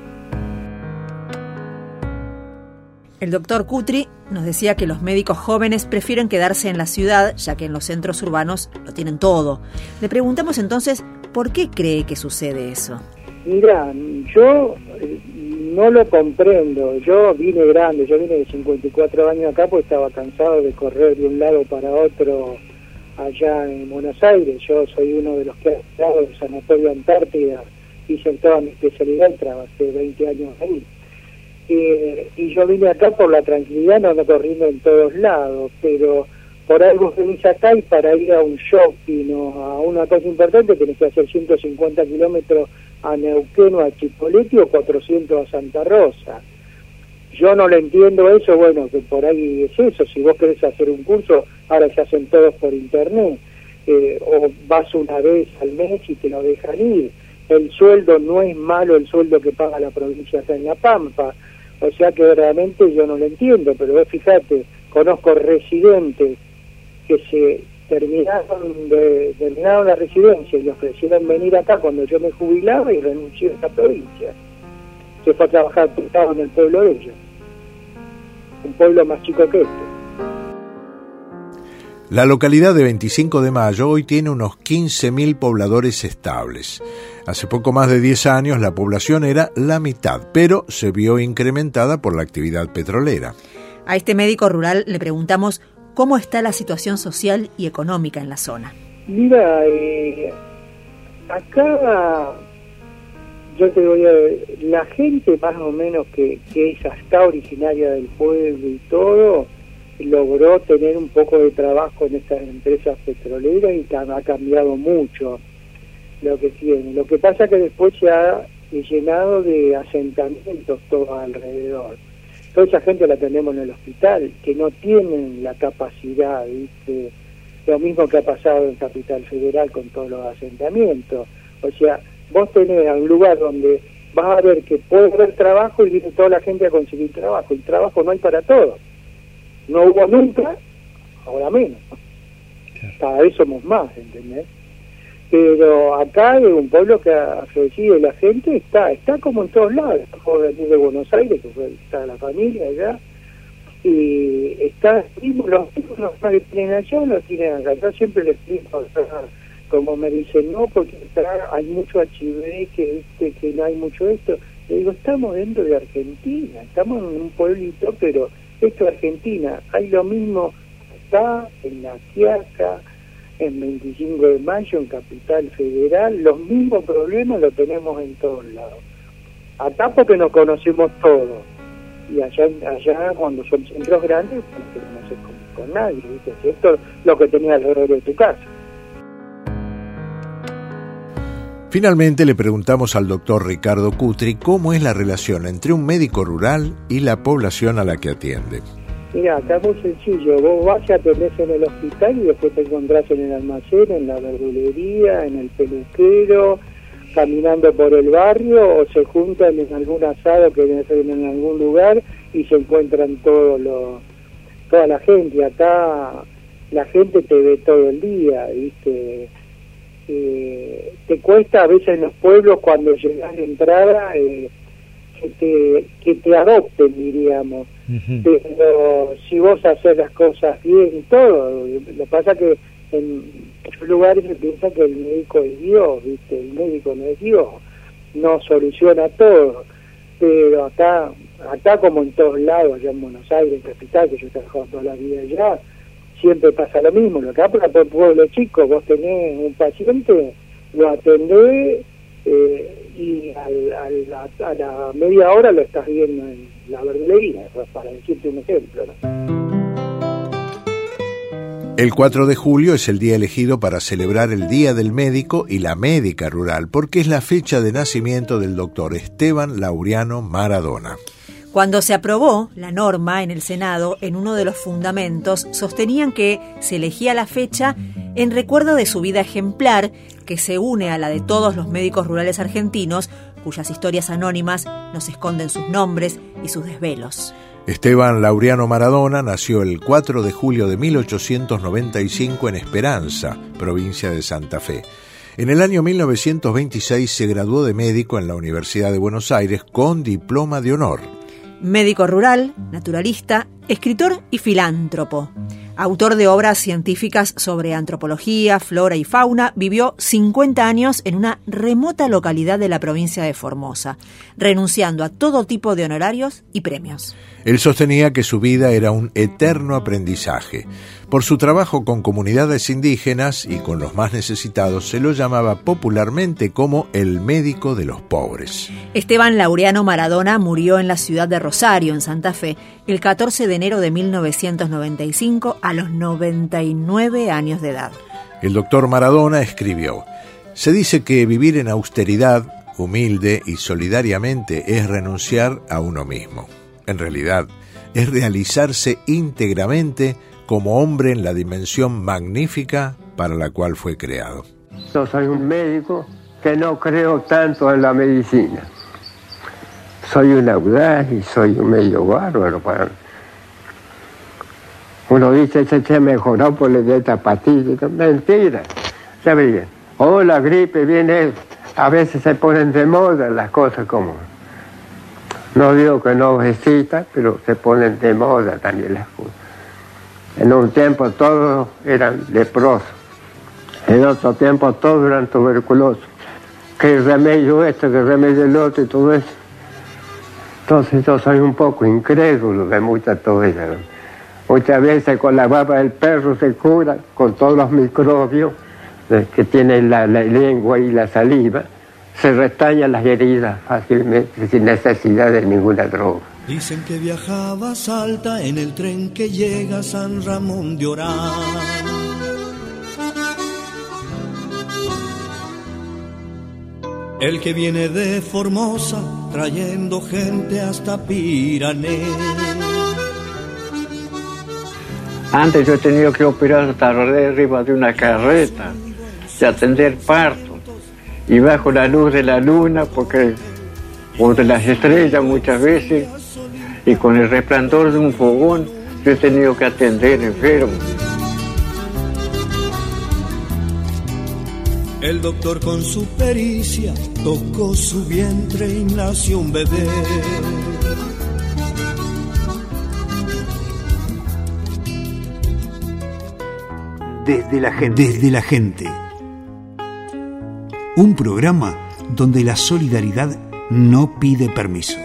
Speaker 3: El doctor Cutri nos decía que los médicos jóvenes prefieren quedarse en la ciudad, ya que en los centros urbanos lo tienen todo. Le preguntamos entonces, ¿por qué cree que sucede eso?
Speaker 11: Mira, yo no lo comprendo. Yo vine grande, yo vine de 54 años acá porque estaba cansado de correr de un lado para otro allá en Buenos Aires. Yo soy uno de los que ha estado en Sanatorio Antártida, hice toda mi especialidad y trabajé 20 años ahí. Y yo vine acá por la tranquilidad, no corriendo en todos lados, pero por algo venís acá y para ir a un shopping o a una cosa importante tenés que hacer 150 kilómetros a Neuquén o a Chipoleti o 400 a Santa Rosa. Yo no le entiendo eso, bueno, que por ahí es eso. Si vos querés hacer un curso, ahora se hacen todos por internet, o vas una vez al mes y te lo dejan ir. El sueldo no es malo, el sueldo que paga la provincia acá en La Pampa. O sea que realmente yo no lo entiendo, pero vos fíjate, conozco residentes que se terminaron la residencia y les ofrecieron venir acá cuando yo me jubilaba y renuncié a esta provincia. Se fue a trabajar prestado en el pueblo de ellos, un pueblo más chico que este.
Speaker 2: La localidad de 25 de Mayo hoy tiene unos 15.000 pobladores estables. Hace poco más de 10 años la población era la mitad, pero se vio incrementada por la actividad petrolera.
Speaker 3: A este médico rural le preguntamos cómo está la situación social y económica en la zona.
Speaker 11: Mira, acá yo te voy a ver, la gente más o menos que es acá originaria del pueblo y todo, logró tener un poco de trabajo en estas empresas petroleras y ha cambiado mucho lo que tiene. Lo que pasa es que después se ha llenado de asentamientos todo alrededor. Toda esa gente la tenemos en el hospital, que no tienen la capacidad, ¿viste? Lo mismo que ha pasado en Capital Federal con todos los asentamientos. O sea, vos tenés un lugar donde vas a ver que puede haber trabajo y viene toda la gente a conseguir trabajo. Y trabajo no hay para todos. No hubo nunca, ahora menos. Cada vez somos más, ¿entendés? Pero acá es un pueblo que ha crecido y la gente está como en todos lados. Acabo de venir de Buenos Aires, que está la familia allá, y los hijos que tienen allá los tienen acá. Yo siempre les explico, como me dicen, no, porque hay mucho HIV, que no hay mucho esto. Le digo, estamos dentro de Argentina, estamos en un pueblito, pero esto es Argentina. Hay lo mismo acá, en La Quiaca, en 25 de Mayo, en Capital Federal, los mismos problemas los tenemos en todos lados. Acá porque nos conocemos todos, y allá cuando son centros grandes, no se conoce con nadie, ¿viste? Esto es lo que tenía alrededor de tu casa.
Speaker 2: Finalmente le preguntamos al doctor Ricardo Cutri cómo es la relación entre un médico rural y la población a la que atiende.
Speaker 11: Mira, acá es muy sencillo. Vos vas y atendés en el hospital y después te encontrás en el almacén, en la verdulería, en el peluquero, caminando por el barrio, o se juntan en algún asado que hacen en algún lugar y se encuentran toda la gente. Acá la gente te ve todo el día, ¿viste? Te cuesta a veces en los pueblos cuando llegas de entrada que te adopten, diríamos. Uh-huh. Pero si vos haces las cosas bien y todo, lo que pasa que en muchos lugares se piensa que el médico es Dios, ¿viste? El médico no es Dios. no soluciona todo, pero acá como en todos lados, allá en Buenos Aires, en Capital, que yo he trabajado toda la vida allá, siempre pasa lo mismo. Lo que acá por el pueblo chico, vos tenés un paciente, lo atendés y a la media hora lo estás viendo en la verdulería, para decirte un ejemplo, ¿no?
Speaker 2: El 4 de julio es el día elegido para celebrar el Día del Médico y la Médica Rural, porque es la fecha de nacimiento del doctor Esteban Laureano Maradona.
Speaker 3: Cuando se aprobó la norma en el Senado, en uno de los fundamentos, sostenían que se elegía la fecha en recuerdo de su vida ejemplar, que se une a la de todos los médicos rurales argentinos, cuyas historias anónimas nos esconden sus nombres y sus desvelos.
Speaker 2: Esteban Laureano Maradona nació el 4 de julio de 1895 en Esperanza, provincia de Santa Fe. En el año 1926 se graduó de médico en la Universidad de Buenos Aires con diploma de honor.
Speaker 3: Médico rural, naturalista, escritor y filántropo. Autor de obras científicas sobre antropología, flora y fauna, vivió 50 años en una remota localidad de la provincia de Formosa, renunciando a todo tipo de honorarios y premios.
Speaker 2: Él sostenía que su vida era un eterno aprendizaje. Por su trabajo con comunidades indígenas y con los más necesitados, se lo llamaba popularmente como el médico de los pobres.
Speaker 3: Esteban Laureano Maradona murió en la ciudad de Rosario, en Santa Fe, el 14 de enero de 1995, a los 99 años de edad.
Speaker 2: El doctor Maradona escribió: se dice que vivir en austeridad, humilde y solidariamente es renunciar a uno mismo. En realidad, es realizarse íntegramente como hombre en la dimensión magnífica para la cual fue creado.
Speaker 12: Yo soy un médico que no creo tanto en la medicina. Soy un audaz y soy un medio bárbaro. Uno dice, se mejoró por la de esta pastilla. Mentira. Ya veía. O la gripe viene, a veces se ponen de moda las cosas como... No digo que no existan, pero se ponen de moda también las cosas. En un tiempo todos eran leprosos, en otro tiempo todos eran tuberculosos. ¿Qué remedio esto, qué remedio el otro y todo eso? Entonces yo soy un poco incrédulo de muchas cosas. Muchas veces con la baba del perro se cura, con todos los microbios que tienen la lengua y la saliva, se restañan las heridas fácilmente, sin necesidad de ninguna droga.
Speaker 10: Dicen que viajaba a Salta en el tren que llega a San Ramón de Orán. El que viene de Formosa trayendo gente hasta Pirané.
Speaker 13: Antes yo he tenido que operar hasta arriba de una carreta y atender parto. Y bajo la luz de la luna, porque o de las estrellas muchas veces, y con el resplandor de un fogón, yo he tenido que atender enfermos.
Speaker 10: El doctor con su pericia tocó su vientre y nació un bebé.
Speaker 1: Desde la gente. Un programa donde la solidaridad no pide permiso.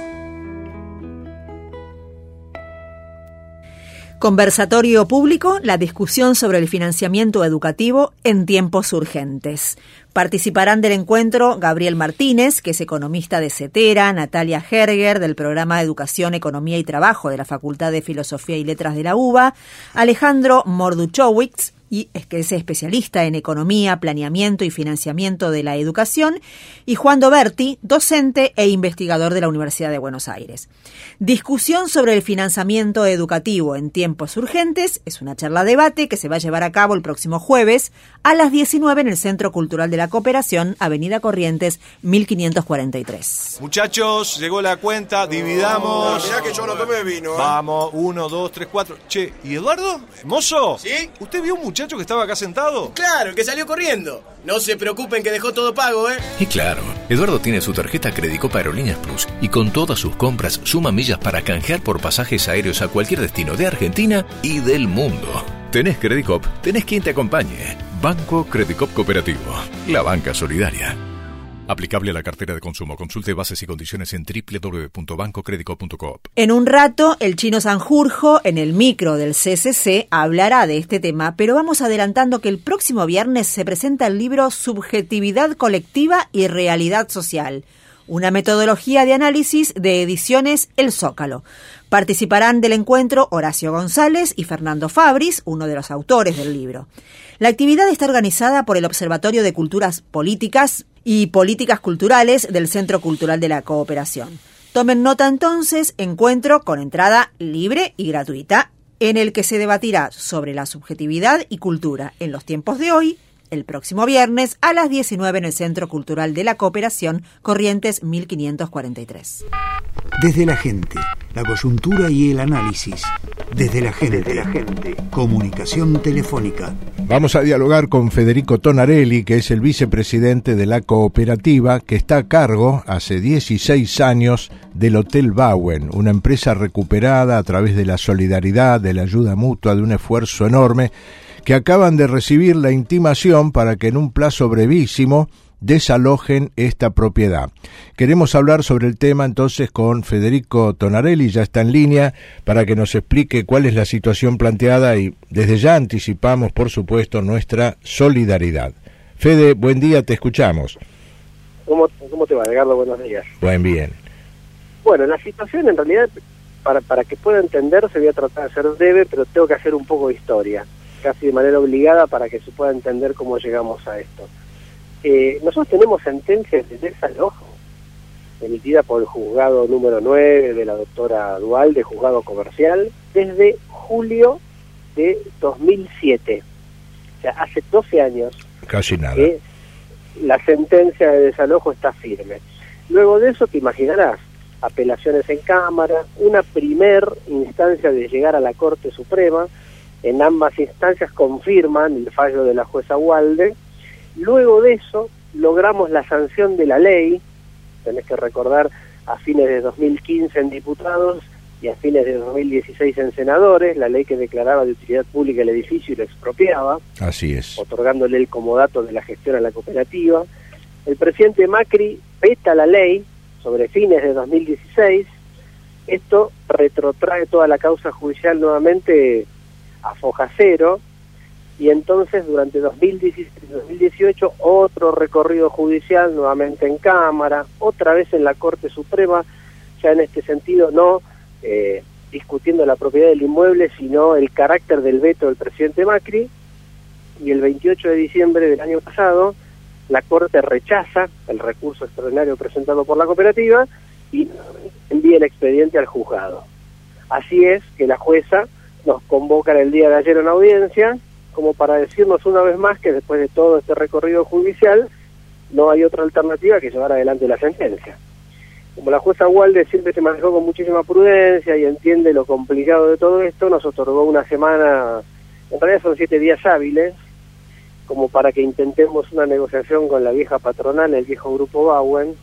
Speaker 3: Conversatorio público, la discusión sobre el financiamiento educativo en tiempos urgentes. Participarán del encuentro Gabriel Martínez, que es economista de CETERA, Natalia Herger, del programa de Educación, Economía y Trabajo de la Facultad de Filosofía y Letras de la UBA, Alejandro Morduchowicz, y es que es especialista en economía, planeamiento y financiamiento de la educación, y Juan Doberti, docente e investigador de la Universidad de Buenos Aires. Discusión sobre el financiamiento educativo en tiempos urgentes es una charla-debate que se va a llevar a cabo el próximo jueves a las 19 en el Centro Cultural de la Cooperación, Avenida Corrientes, 1543.
Speaker 14: Muchachos, llegó la cuenta, dividamos.
Speaker 15: Mirá que yo no tomé vino.
Speaker 14: Vamos, 1, 2, 3, 4. Che, ¿y Eduardo? ¿Mozo?
Speaker 15: ¿Sí?
Speaker 14: ¿Usted vio un muchacho que estaba acá sentado?
Speaker 15: Claro, el que salió corriendo. No se preocupen que dejó todo pago, ¿eh?
Speaker 7: Y claro, Eduardo tiene su tarjeta Credicop Aerolíneas Plus y con todas sus compras suma millas para canjear por pasajes aéreos a cualquier destino de Argentina y del mundo. Tenés Credicop, tenés quien te acompañe. Banco Credicop Cooperativo, la banca solidaria. Aplicable a la cartera de consumo. Consulte bases y condiciones en www.bancocredico.coop.
Speaker 3: En un rato, el Chino Sanjurjo, en el micro del CCC, hablará de este tema, pero vamos adelantando que el próximo viernes se presenta el libro Subjetividad Colectiva y Realidad Social, una metodología de análisis de Ediciones El Zócalo. Participarán del encuentro Horacio González y Fernando Fabris, uno de los autores del libro. La actividad está organizada por el Observatorio de Culturas Políticas y Políticas Culturales del Centro Cultural de la Cooperación. Tomen nota entonces, encuentro con entrada libre y gratuita, en el que se debatirá sobre la subjetividad y cultura en los tiempos de hoy, el próximo viernes a las 19 en el Centro Cultural de la Cooperación, Corrientes 1543.
Speaker 1: Desde la gente, la coyuntura y el análisis. Desde la gente. Comunicación telefónica.
Speaker 2: Vamos a dialogar con Federico Tonarelli, que es el vicepresidente de la cooperativa, que está a cargo hace 16 años del Hotel Bauen, una empresa recuperada a través de la solidaridad, de la ayuda mutua, de un esfuerzo enorme, que acaban de recibir la intimación para que en un plazo brevísimo desalojen esta propiedad. Queremos hablar sobre el tema entonces con Federico Tonarelli, ya está en línea, para que nos explique cuál es la situación planteada y desde ya anticipamos, por supuesto, nuestra solidaridad. Fede, buen día, te escuchamos.
Speaker 16: ¿Cómo te va, Edgardo? Buenos días.
Speaker 2: Bien.
Speaker 16: Bueno, la situación en realidad, para que pueda entenderse, voy a tratar de ser breve, pero tengo que hacer un poco de historia, casi de manera obligada para que se pueda entender cómo llegamos a esto. Nosotros tenemos sentencias de desalojo emitida por el juzgado número 9 de la doctora Dual, de juzgado comercial, desde julio de 2007. O sea, hace 12 años.
Speaker 2: Casi nada.
Speaker 16: Que la sentencia de desalojo está firme. Luego de eso, te imaginarás, apelaciones en Cámara, una primer instancia de llegar a la Corte Suprema. En ambas instancias confirman el fallo de la jueza Walde. Luego de eso, logramos la sanción de la ley, tenés que recordar, a fines de 2015 en diputados y a fines de 2016 en senadores, la ley que declaraba de utilidad pública el edificio y lo expropiaba.
Speaker 2: Así es.
Speaker 16: Otorgándole el comodato de la gestión a la cooperativa. El presidente Macri veta la ley sobre fines de 2016. Esto retrotrae toda la causa judicial nuevamente a foja cero, y entonces durante 2017 y 2018 otro recorrido judicial nuevamente en Cámara, otra vez en la Corte Suprema, ya en este sentido no discutiendo la propiedad del inmueble, sino el carácter del veto del presidente Macri, y el 28 de diciembre del año pasado la Corte rechaza el recurso extraordinario presentado por la cooperativa y envía el expediente al juzgado. Así es que la jueza nos convoca el día de ayer en audiencia, como para decirnos una vez más que después de todo este recorrido judicial no hay otra alternativa que llevar adelante la sentencia. Como la jueza Walde siempre se manejó con muchísima prudencia y entiende lo complicado de todo esto, nos otorgó una semana, en realidad son 7 días hábiles, como para que intentemos una negociación con la vieja patronal, el viejo grupo Bauen,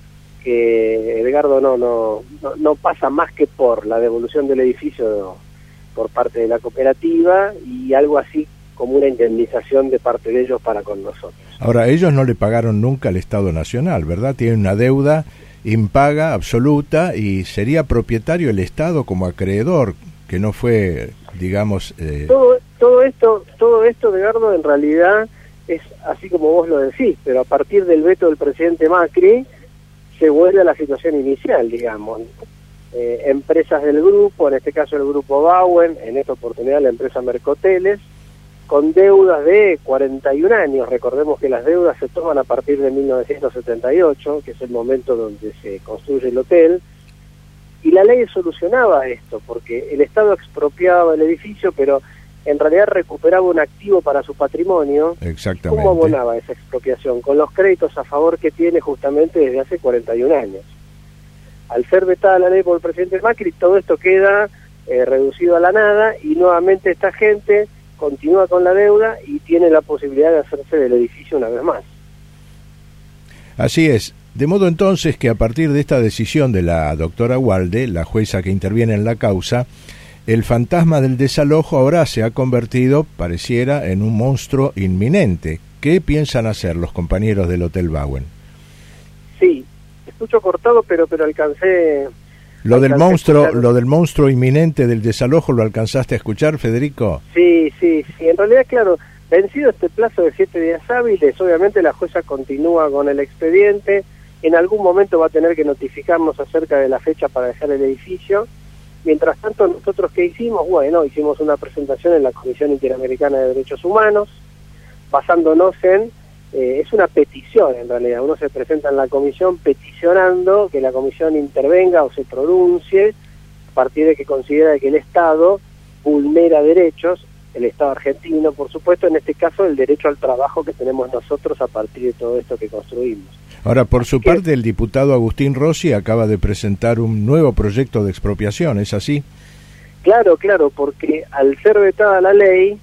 Speaker 16: que Edgardo no pasa más que por la devolución del edificio por parte de la cooperativa y algo así como una indemnización de parte de ellos para con nosotros.
Speaker 2: Ahora, ellos no le pagaron nunca al Estado Nacional, ¿verdad? Tienen una deuda impaga absoluta y sería propietario el Estado como acreedor, que no fue, digamos...
Speaker 16: Todo esto, Edgardo, en realidad es así como vos lo decís, pero a partir del veto del presidente Macri se vuelve a la situación inicial, digamos. Empresas del grupo, en este caso el grupo Bauen, en esta oportunidad la empresa Mercoteles, con deudas de 41 años. Recordemos que las deudas se toman a partir de 1978, que es el momento donde se construye el hotel, y la ley solucionaba esto, porque el Estado expropiaba el edificio, pero en realidad recuperaba un activo para su patrimonio.
Speaker 2: Exactamente.
Speaker 16: ¿Cómo abonaba esa expropiación? Con los créditos a favor que tiene justamente desde hace 41 años. Al ser vetada la ley por el presidente Macri, todo esto queda reducido a la nada y nuevamente esta gente continúa con la deuda y tiene la posibilidad de hacerse del edificio una vez más.
Speaker 2: Así es. De modo entonces que a partir de esta decisión de la doctora Walde, la jueza que interviene en la causa, el fantasma del desalojo ahora se ha convertido, pareciera, en un monstruo inminente. ¿Qué piensan hacer los compañeros del Hotel Bauen?
Speaker 16: Sí, escucho cortado, pero alcancé...
Speaker 2: Lo del monstruo inminente del desalojo, ¿lo alcanzaste a escuchar, Federico?
Speaker 16: Sí, en realidad, claro, vencido este plazo de 7 días hábiles, obviamente la jueza continúa con el expediente, en algún momento va a tener que notificarnos acerca de la fecha para dejar el edificio. Mientras tanto, nosotros, ¿qué hicimos? Bueno, hicimos una presentación en la Comisión Interamericana de Derechos Humanos, basándonos en... es una petición, en realidad. Uno se presenta en la comisión peticionando que la comisión intervenga o se pronuncie a partir de que considera que el Estado vulnera derechos, el Estado argentino, por supuesto, en este caso el derecho al trabajo que tenemos nosotros a partir de todo esto que construimos.
Speaker 2: Ahora, por su parte, el diputado Agustín Rossi acaba de presentar un nuevo proyecto de expropiación, ¿es así? Claro,
Speaker 16: porque al ser vetada la ley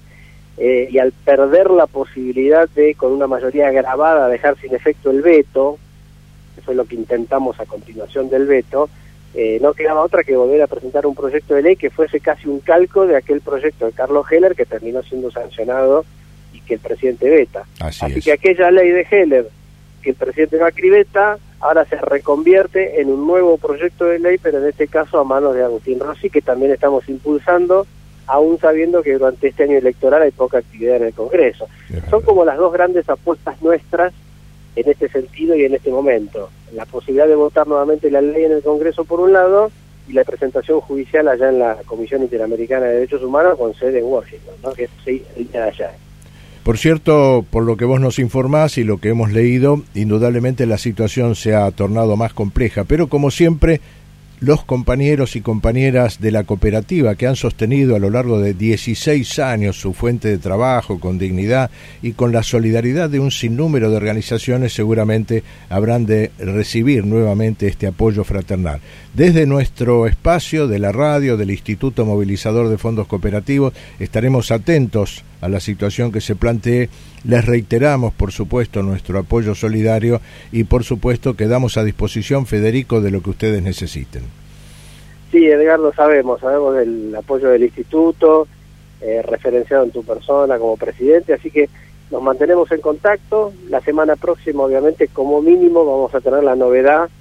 Speaker 16: y al perder la posibilidad de, con una mayoría agravada, dejar sin efecto el veto, eso es lo que intentamos a continuación del veto, no quedaba otra que volver a presentar un proyecto de ley que fuese casi un calco de aquel proyecto de Carlos Heller que terminó siendo sancionado y que el presidente veta. Así que aquella ley de Heller que el presidente Macri veta, ahora se reconvierte en un nuevo proyecto de ley, pero en este caso a manos de Agustín Rossi, que también estamos impulsando, aún sabiendo que durante este año electoral hay poca actividad en el Congreso. Son como las dos grandes apuestas nuestras en este sentido y en este momento. La posibilidad de votar nuevamente la ley en el Congreso por un lado, y la presentación judicial allá en la Comisión Interamericana de Derechos Humanos con sede en Washington, ¿no? Que se hizo el día de allá.
Speaker 2: Por cierto, por lo que vos nos informás y lo que hemos leído, indudablemente la situación se ha tornado más compleja, pero como siempre, los compañeros y compañeras de la cooperativa que han sostenido a lo largo de 16 años su fuente de trabajo con dignidad y con la solidaridad de un sinnúmero de organizaciones seguramente habrán de recibir nuevamente este apoyo fraternal. Desde nuestro espacio de la radio, del Instituto Movilizador de Fondos Cooperativos, estaremos atentos a la situación que se plantee. Les reiteramos, por supuesto, nuestro apoyo solidario y, por supuesto, quedamos a disposición, Federico, de lo que ustedes necesiten.
Speaker 16: Sí, Edgardo, sabemos del apoyo del Instituto, referenciado en tu persona como presidente, así que nos mantenemos en contacto. La semana próxima, obviamente, como mínimo, vamos a tener la novedad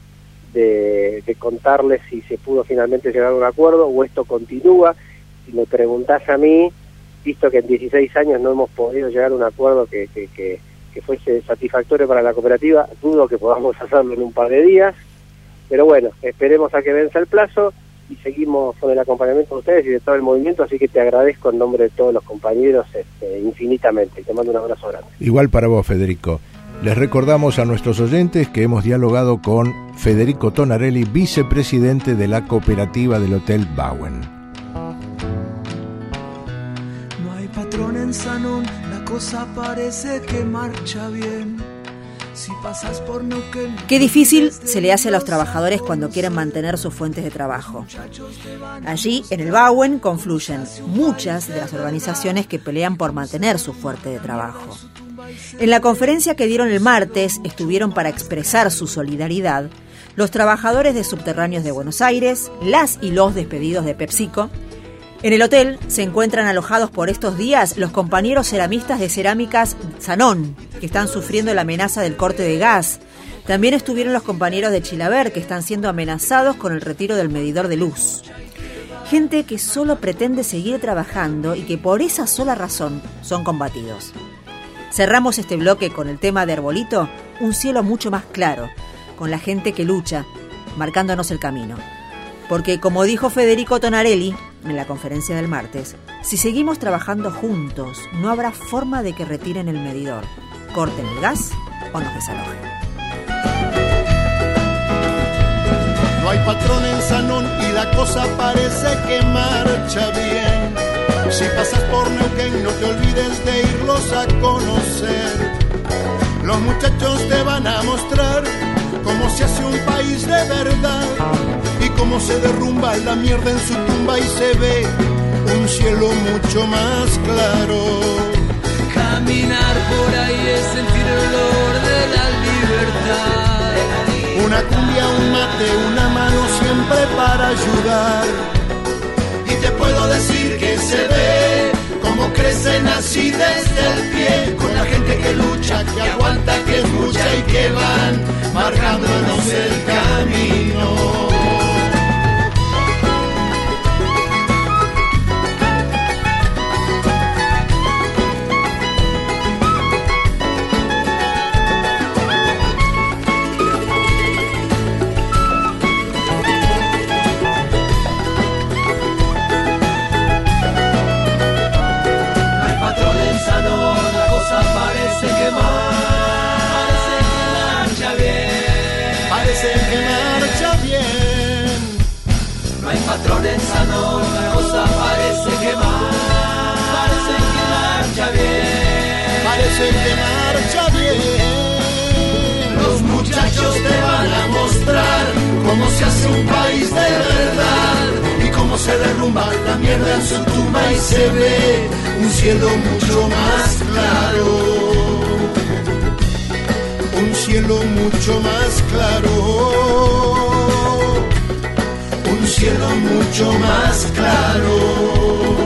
Speaker 16: de contarles si se pudo finalmente llegar a un acuerdo o esto continúa. Si me preguntás a mí, visto que en 16 años no hemos podido llegar a un acuerdo que fuese satisfactorio para la cooperativa, dudo que podamos hacerlo en un par de días, pero bueno, esperemos a que venza el plazo y seguimos con el acompañamiento de ustedes y de todo el movimiento, así que te agradezco en nombre de todos los compañeros infinitamente, y te mando un abrazo grande.
Speaker 2: Igual para vos, Federico. Les recordamos a nuestros oyentes que hemos dialogado con Federico Tonarelli, vicepresidente de la cooperativa del Hotel Bauen.
Speaker 10: No hay patrón en Sanón, la cosa parece que marcha bien. Si pasas por Neuquén...
Speaker 3: Qué difícil se le hace a los trabajadores cuando quieren mantener sus fuentes de trabajo. Allí, en el Bauen, confluyen muchas de las organizaciones que pelean por mantener su fuente de trabajo. En la conferencia que dieron el martes, estuvieron para expresar su solidaridad los trabajadores de Subterráneos de Buenos Aires, las y los despedidos de PepsiCo. En el hotel se encuentran alojados por estos días los compañeros ceramistas de Cerámicas Sanón, que están sufriendo la amenaza del corte de gas. También estuvieron los compañeros de Chilaver, que están siendo amenazados con el retiro del medidor de luz. Gente que solo pretende seguir trabajando y que por esa sola razón son combatidos. Cerramos este bloque con el tema de Arbolito, un cielo mucho más claro, con la gente que lucha, marcándonos el camino. Porque, como dijo Federico Tonarelli en la conferencia del martes, si seguimos trabajando juntos, no habrá forma de que retiren el medidor, corten el gas o nos desalojen.
Speaker 17: No hay patrón en Sanón y la cosa parece que marcha bien. Si pasas por Neuquén no te olvides de irlos a conocer. Los muchachos te van a mostrar cómo se hace un país de verdad y cómo se derrumba la mierda en su tumba y se ve un cielo mucho más claro.
Speaker 10: Caminar por ahí es sentir el olor de la libertad.
Speaker 17: Una cumbia, un mate, una mano siempre para ayudar. Y te puedo decir que se ve cómo crecen así desde el pie, con la gente que lucha, que aguanta, que es mucha marcha y que van marcándonos el camino.
Speaker 18: Patrón en Sanón, la cosa parece que marcha bien.
Speaker 17: Parece que marcha bien.
Speaker 18: Los muchachos te van a mostrar cómo se hace un país de verdad y cómo se derrumba la mierda en su tumba y se ve un cielo mucho más claro.
Speaker 17: Un cielo mucho más claro.
Speaker 18: Un cielo mucho más claro.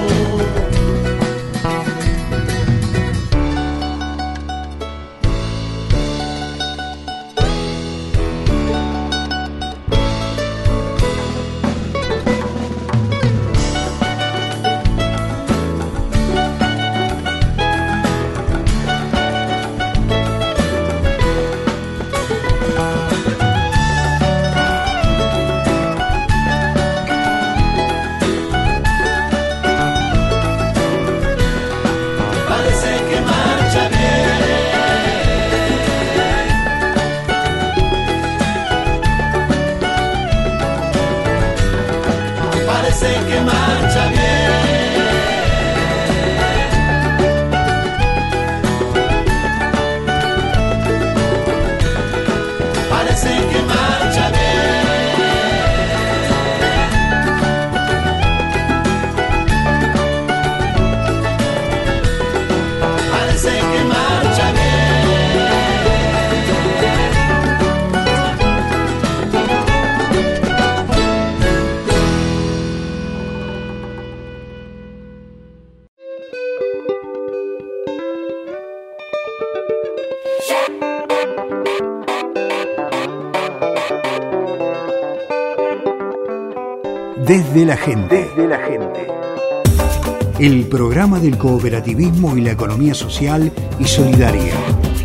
Speaker 1: Desde la gente. Desde la gente. El programa del cooperativismo y la economía social y solidaria.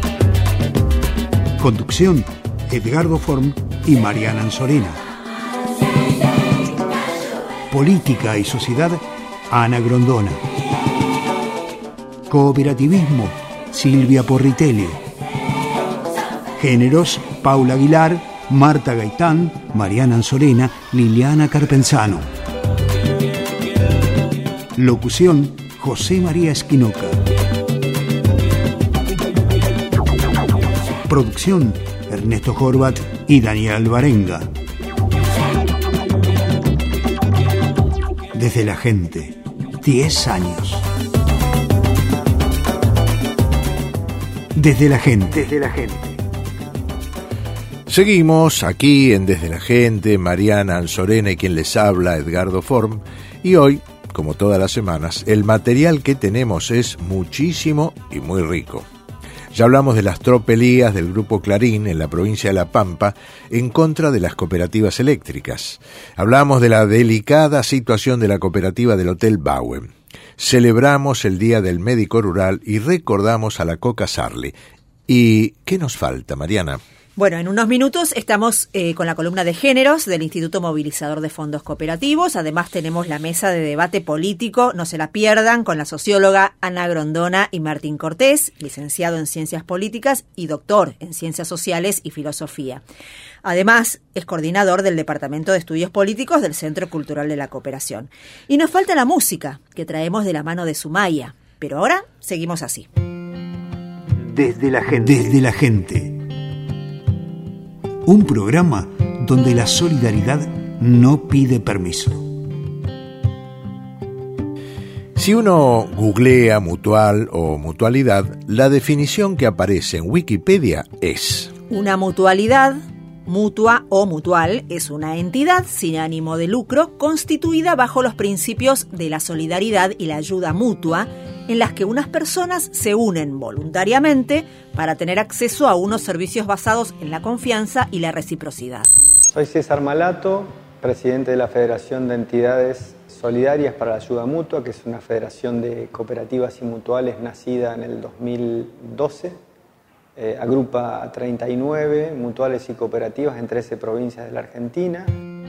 Speaker 1: Conducción, Edgardo Form y Mariana Anzorena. Política y sociedad, Ana Grondona. Cooperativismo, Silvia Porritelli. Géneros, Paula Aguilar, Marta Gaitán, Mariana Anzorena, Liliana Carpenzano. Locución, José María Esquinoca. Producción, Ernesto Horvat y Daniel Barenga. Desde la gente, 10 años. Desde la gente. Desde la gente.
Speaker 2: Seguimos aquí en Desde la Gente, Mariana Anzorena y quien les habla, Edgardo Form, y hoy, como todas las semanas, el material que tenemos es muchísimo y muy rico. Ya hablamos de las tropelías del Grupo Clarín en la provincia de La Pampa en contra de las cooperativas eléctricas. Hablamos de la delicada situación de la cooperativa del Hotel Bauen. Celebramos el Día del Médico Rural y recordamos a la Coca Sarli. ¿Y qué nos falta, Mariana?
Speaker 3: Bueno, en unos minutos estamos con la columna de géneros del Instituto Movilizador de Fondos Cooperativos. Además tenemos la mesa de debate político, no se la pierdan, con la socióloga Ana Grondona y Martín Cortés, licenciado en Ciencias Políticas y doctor en Ciencias Sociales y Filosofía. Además, es coordinador del Departamento de Estudios Políticos del Centro Cultural de la Cooperación. Y nos falta la música, que traemos de la mano de Sumaya. Pero ahora seguimos así.
Speaker 1: Desde la gente. Desde la gente. Un programa donde la solidaridad no pide permiso.
Speaker 2: Si uno googlea mutual o mutualidad, la definición que aparece en Wikipedia es:
Speaker 3: una mutualidad, mutua o mutual, es una entidad sin ánimo de lucro constituida bajo los principios de la solidaridad y la ayuda mutua en las que unas personas se unen voluntariamente para tener acceso a unos servicios basados en la confianza y la reciprocidad.
Speaker 19: Soy César Malato, presidente de la Federación de Entidades Solidarias para la Ayuda Mutua, que es una federación de cooperativas y mutuales nacida en el 2012. Agrupa a 39 mutuales y cooperativas en 13 provincias de la Argentina.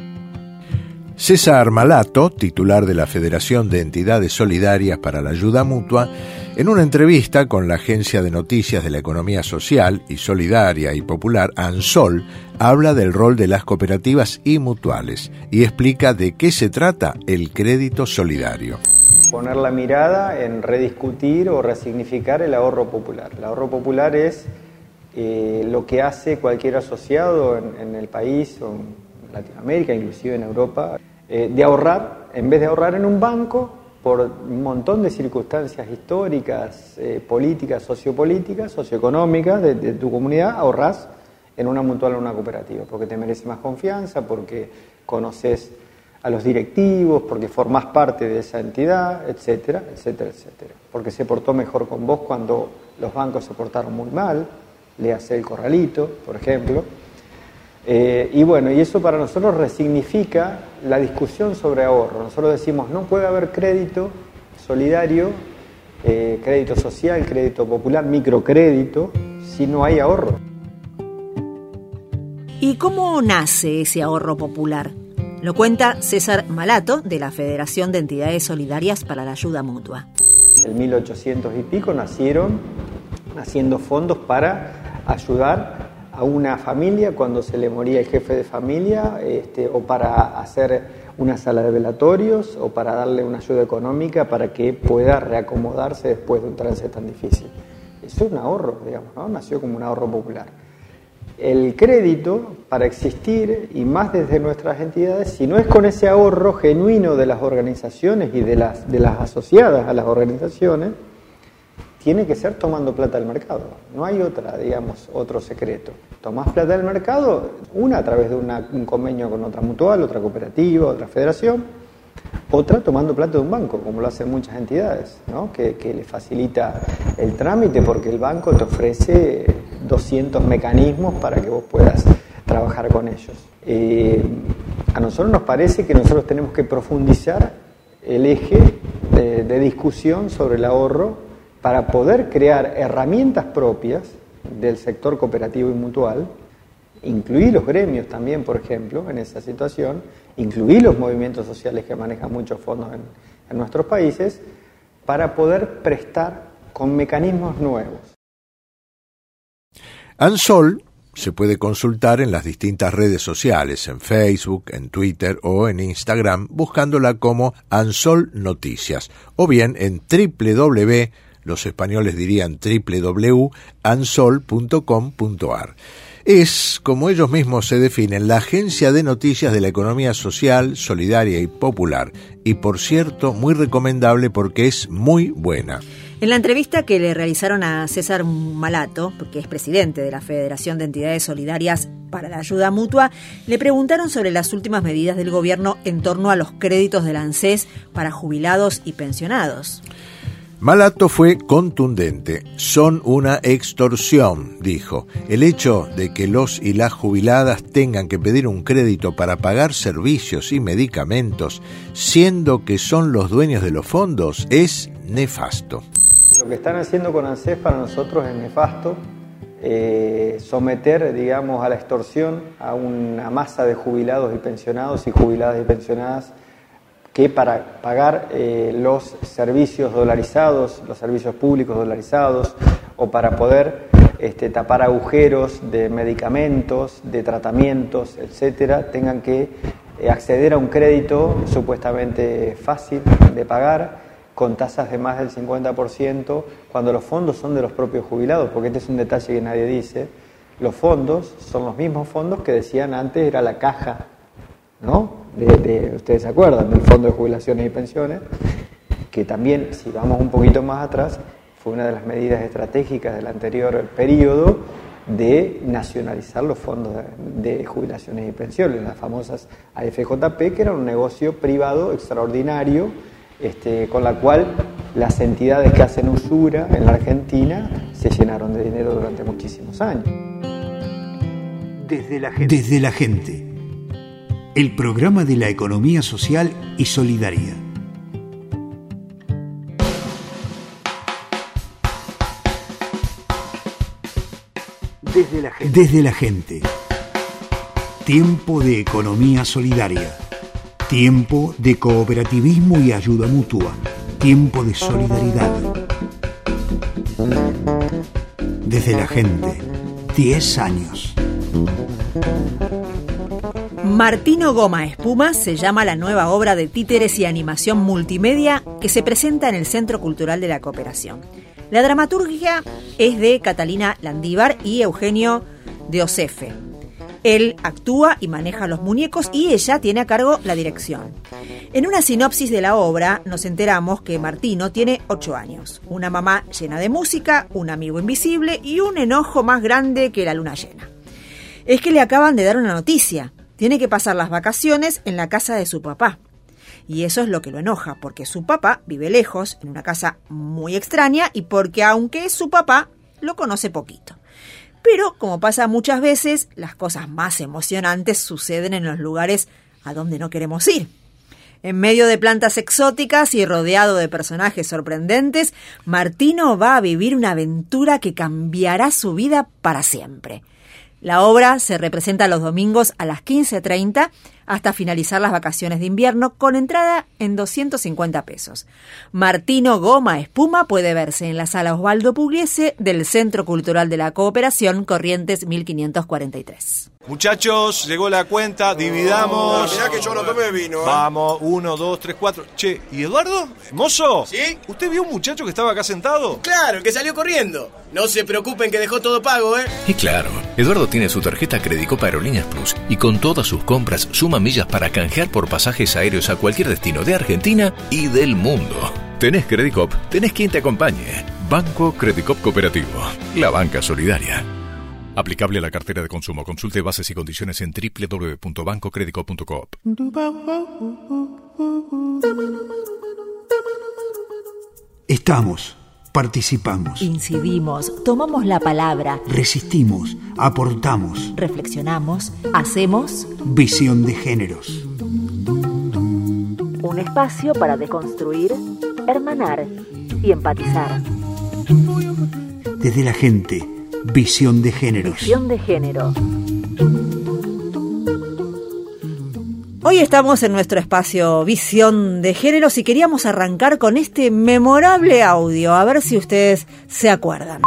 Speaker 2: César Malato, titular de la Federación de Entidades Solidarias para la Ayuda Mutua, en una entrevista con la Agencia de Noticias de la Economía Social y Solidaria y Popular, ANSOL, habla del rol de las cooperativas y mutuales y explica de qué se trata el crédito solidario.
Speaker 19: Poner la mirada en rediscutir o resignificar el ahorro popular. El ahorro popular es lo que hace cualquier asociado en el país o en Latinoamérica, inclusive en Europa, de ahorrar, en vez de ahorrar en un banco, por un montón de circunstancias históricas, políticas, sociopolíticas, socioeconómicas de tu comunidad, ahorrás en una mutual o una cooperativa, porque te merece más confianza, porque conoces a los directivos, porque formás parte de esa entidad, etcétera, etcétera, etcétera. Porque se portó mejor con vos cuando los bancos se portaron muy mal, le hace el corralito, por ejemplo. Y bueno, y eso para nosotros resignifica la discusión sobre ahorro. Nosotros decimos, no puede haber crédito solidario, crédito social, crédito popular, microcrédito, si no hay ahorro.
Speaker 3: ¿Y cómo nace ese ahorro popular? Lo cuenta César Malato, de la Federación de Entidades Solidarias para la Ayuda Mutua.
Speaker 19: En 1800 y pico nacieron haciendo fondos para ayudar a una familia cuando se le moría el jefe de familia, o para hacer una sala de velatorios, o para darle una ayuda económica para que pueda reacomodarse después de un trance tan difícil. Eso es un ahorro, digamos, ¿no? Nació como un ahorro popular. El crédito, para existir, y más desde nuestras entidades, si no es con ese ahorro genuino de las organizaciones y de las asociadas a las organizaciones, tiene que ser tomando plata del mercado. No hay otro secreto. Tomás plata del mercado, una a través de un convenio con otra mutual, otra cooperativa, otra federación, otra tomando plata de un banco, como lo hacen muchas entidades, ¿no? Que le facilita el trámite porque el banco te ofrece 200 mecanismos para que vos puedas trabajar con ellos. A nosotros nos parece que nosotros tenemos que profundizar el eje de discusión sobre el ahorro para poder crear herramientas propias del sector cooperativo y mutual, incluir los gremios también, por ejemplo, en esa situación, incluir los movimientos sociales que manejan muchos fondos en nuestros países, para poder prestar con mecanismos nuevos.
Speaker 2: ANSOL se puede consultar en las distintas redes sociales, en Facebook, en Twitter o en Instagram, buscándola como ANSOL Noticias, o bien en los españoles dirían www.ansol.com.ar. Es, como ellos mismos se definen, la agencia de noticias de la economía social, solidaria y popular, y por cierto, muy recomendable porque es muy buena.
Speaker 3: En la entrevista que le realizaron a César Malato, porque es presidente de la Federación de Entidades Solidarias para la Ayuda Mutua, le preguntaron sobre las últimas medidas del gobierno en torno a los créditos del ANSES para jubilados y pensionados.
Speaker 2: Malato fue contundente. Son una extorsión, dijo. El hecho de que los y las jubiladas tengan que pedir un crédito para pagar servicios y medicamentos, siendo que son los dueños de los fondos, es nefasto.
Speaker 19: Lo que están haciendo con ANSES para nosotros es nefasto. Someter, digamos, a la extorsión a una masa de jubilados y pensionados y jubiladas y pensionadas que para pagar los servicios dolarizados, los servicios públicos dolarizados, o para poder tapar agujeros de medicamentos, de tratamientos, etcétera, tengan que acceder a un crédito supuestamente fácil de pagar, con tasas de más del 50%, cuando los fondos son de los propios jubilados, porque este es un detalle que nadie dice. Los fondos son los mismos fondos que decían antes era la caja, ¿no? Ustedes se acuerdan del Fondo de Jubilaciones y Pensiones, que también, si vamos un poquito más atrás, fue una de las medidas estratégicas del anterior periodo de nacionalizar los fondos de jubilaciones y pensiones, las famosas AFJP, que era un negocio privado extraordinario, con la cual las entidades que hacen usura en la Argentina se llenaron de dinero durante muchísimos años.
Speaker 1: Desde la gente. El programa de la economía social y solidaria. Desde la gente. Tiempo de economía solidaria. Tiempo de cooperativismo y ayuda mutua. Tiempo de solidaridad. Desde la gente. 10 años.
Speaker 3: Martino Goma Espuma se llama la nueva obra de títeres y animación multimedia que se presenta en el Centro Cultural de la Cooperación. La dramaturgia es de Catalina Landívar y Eugenio de Osefe. Él actúa y maneja los muñecos y ella tiene a cargo la dirección. En una sinopsis de la obra nos enteramos que Martino tiene 8 años, una mamá llena de música, un amigo invisible y un enojo más grande que la luna llena. Es que le acaban de dar una noticia. Tiene que pasar las vacaciones en la casa de su papá. Y eso es lo que lo enoja, porque su papá vive lejos, en una casa muy extraña, y porque aunque es su papá, lo conoce poquito. Pero, como pasa muchas veces, las cosas más emocionantes suceden en los lugares a donde no queremos ir. En medio de plantas exóticas y rodeado de personajes sorprendentes, Martino va a vivir una aventura que cambiará su vida para siempre. La obra se representa los domingos a las 15:30 hasta finalizar las vacaciones de invierno con entrada en 250 pesos. Martino Goma Espuma puede verse en la Sala Osvaldo Pugliese del Centro Cultural de la Cooperación, Corrientes 1543.
Speaker 14: Muchachos, llegó la cuenta, dividamos.
Speaker 15: Mirá que yo no tomé vino.
Speaker 14: Vamos, 1, 2, 3, 4. Che, ¿y Eduardo? ¿Mozo?
Speaker 15: ¿Sí?
Speaker 14: ¿Usted vio un muchacho que estaba acá sentado?
Speaker 15: Claro, el que salió corriendo. No se preocupen que dejó todo pago, ¿eh?
Speaker 7: Y claro, Eduardo tiene su tarjeta Credicop Aerolíneas Plus y con todas sus compras suma millas para canjear por pasajes aéreos a cualquier destino de Argentina y del mundo. Tenés Credicop, tenés quien te acompañe. Banco Credicop Cooperativo, la banca solidaria. Aplicable a la cartera de consumo. Consulte bases y condiciones en www.bancocredicop.coop.
Speaker 1: Estamos, participamos,
Speaker 20: incidimos, tomamos la palabra,
Speaker 1: resistimos, aportamos,
Speaker 20: reflexionamos, hacemos
Speaker 1: visión de géneros.
Speaker 20: Un espacio para deconstruir, hermanar y empatizar.
Speaker 1: Desde la gente, visión de géneros.
Speaker 20: Visión de género.
Speaker 3: Hoy estamos en nuestro espacio Visión de Géneros y queríamos arrancar con este memorable audio, a ver si ustedes se acuerdan.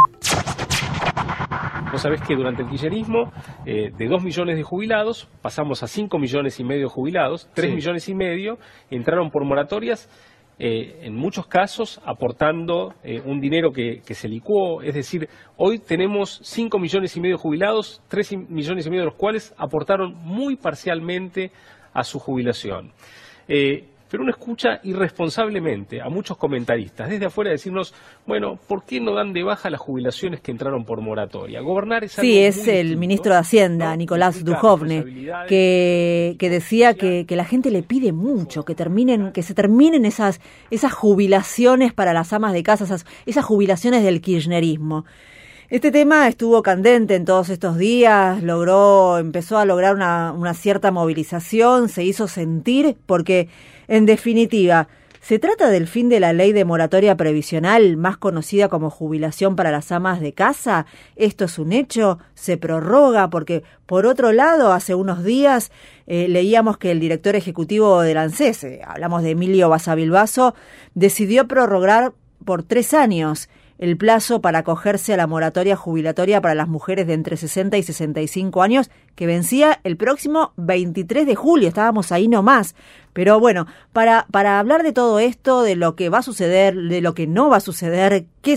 Speaker 21: Vos sabés que durante el kirchnerismo, de 2 millones de jubilados, pasamos a 5 millones y medio de jubilados, 3 millones y medio entraron por moratorias, en muchos casos aportando un dinero que se licuó. Es decir, hoy tenemos 5 millones y medio de jubilados, 3 millones y medio de los cuales aportaron muy parcialmente a su jubilación. Pero uno escucha irresponsablemente a muchos comentaristas desde afuera decirnos, bueno, ¿por qué no dan de baja las jubilaciones que entraron por moratoria? Gobernar es algo
Speaker 3: Sí, es
Speaker 21: muy
Speaker 3: el
Speaker 21: distinto,
Speaker 3: ministro de Hacienda, Nicolás Dujovne, que decía que la gente le pide mucho, que se terminen esas jubilaciones para las amas de casa, esas jubilaciones del kirchnerismo. Este tema estuvo candente en todos estos días, empezó a lograr una cierta movilización, se hizo sentir, porque en definitiva se trata del fin de la ley de moratoria previsional, más conocida como jubilación para las amas de casa. Esto es un hecho, se prorroga porque, por otro lado, hace unos días leíamos que el director ejecutivo del ANSES, hablamos de Emilio Basavilbaso, decidió prorrogar por 3 años el plazo para acogerse a la moratoria jubilatoria para las mujeres de entre 60 y 65 años, que vencía el próximo 23 de julio. Estábamos ahí nomás. Pero bueno, para hablar de todo esto, de lo que va a suceder, de lo que no va a suceder, qué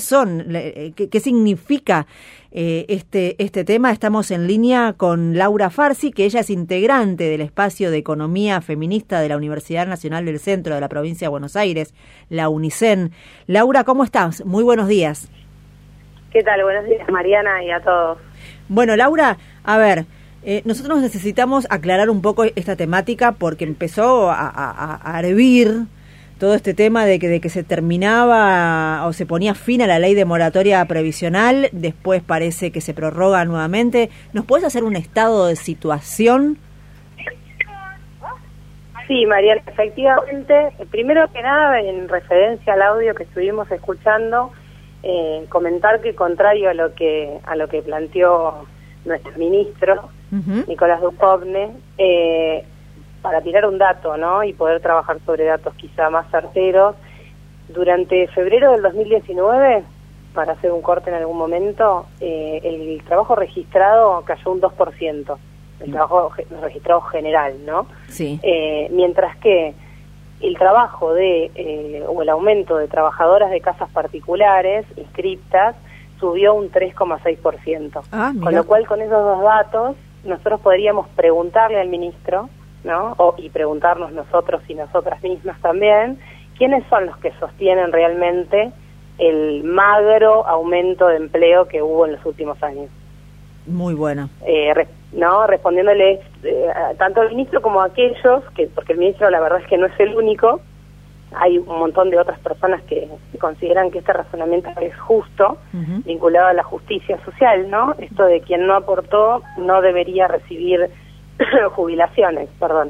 Speaker 3: significa este tema, estamos en línea con Laura Farsi, que ella es integrante del espacio de economía feminista de la Universidad Nacional del Centro de la Provincia de Buenos Aires, la UNICEN. Laura, ¿cómo estás? Muy buenos días.
Speaker 22: ¿Qué tal? Buenos días, Mariana, y a todos.
Speaker 3: Bueno, Laura, a ver, nosotros necesitamos aclarar un poco esta temática porque empezó a hervir todo este tema de que se terminaba o se ponía fin a la ley de moratoria previsional, después parece que se prorroga nuevamente. ¿Nos puedes hacer un estado de situación?
Speaker 22: Sí, Mariana, efectivamente, primero que nada, en referencia al audio que estuvimos escuchando, comentar que contrario a lo que planteó nuestro ministro, Nicolás Dukhovne, para tirar un dato, ¿no? Y poder trabajar sobre datos quizá más certeros, durante febrero del 2019, para hacer un corte en algún momento, el trabajo registrado cayó un 2%, el trabajo registrado general, ¿no?
Speaker 3: Sí.
Speaker 22: Mientras que el trabajo o el aumento de trabajadoras de casas particulares inscriptas subió un 3,6%. Con lo cual, con esos dos datos, nosotros podríamos preguntarle al ministro, ¿no? Y preguntarnos nosotros y nosotras mismas también, ¿quiénes son los que sostienen realmente el magro aumento de empleo que hubo en los últimos años?
Speaker 3: Muy bueno.
Speaker 22: ¿No? Respondiéndole tanto al ministro como a aquellos, porque el ministro la verdad es que no es el único, hay un montón de otras personas que consideran que este razonamiento es justo, vinculado a la justicia social, ¿no? Esto de quien no aportó no debería recibir jubilaciones,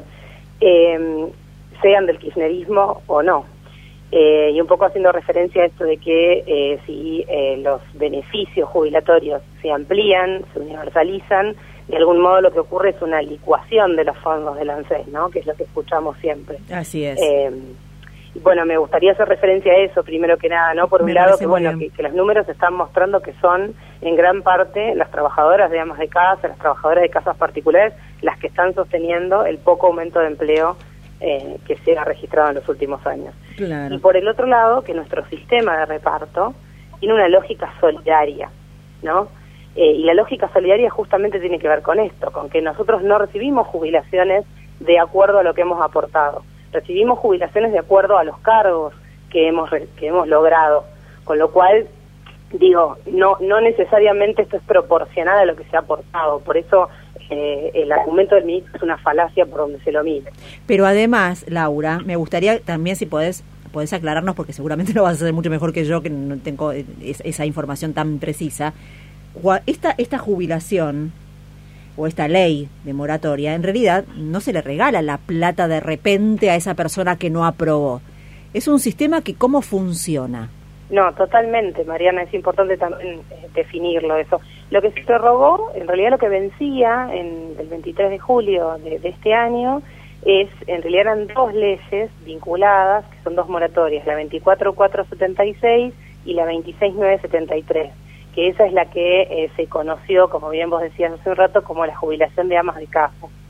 Speaker 22: sean del kirchnerismo o no. Y un poco haciendo referencia a esto de que si los beneficios jubilatorios se amplían, se universalizan, de algún modo lo que ocurre es una licuación de los fondos del ANSES, ¿no? Que es lo que escuchamos siempre.
Speaker 3: Así es.
Speaker 22: Bueno, me gustaría hacer referencia a eso primero que nada, ¿no? Por un lado, que bueno, que los números están mostrando que son en gran parte las trabajadoras de amas de casa, las trabajadoras de casas particulares, las que están sosteniendo el poco aumento de empleo que se ha registrado en los últimos años.
Speaker 3: Claro.
Speaker 22: Y por el otro lado, que nuestro sistema de reparto tiene una lógica solidaria, ¿no? Y la lógica solidaria justamente tiene que ver con esto, con que nosotros no recibimos jubilaciones de acuerdo a lo que hemos aportado. Recibimos jubilaciones de acuerdo a los cargos que hemos logrado, con lo cual, digo, no necesariamente esto es proporcional a lo que se ha aportado, por eso el argumento del ministro es una falacia por donde se lo mire.
Speaker 3: Pero además, Laura, me gustaría también si podés aclararnos, porque seguramente lo vas a hacer mucho mejor que yo, que no tengo esa información tan precisa, esta jubilación o esta ley de moratoria, en realidad no se le regala la plata de repente a esa persona que no aprobó. Es un sistema que ¿cómo funciona?
Speaker 22: No, totalmente, Mariana, es importante también definirlo eso. Lo que se prorrogó, en realidad lo que vencía el 23 de julio de este año, en realidad eran dos leyes vinculadas, que son dos moratorias, la 24.476 y la 26.973. Que esa es la que se conoció, como bien vos decías hace un rato, como la jubilación de amas de casa.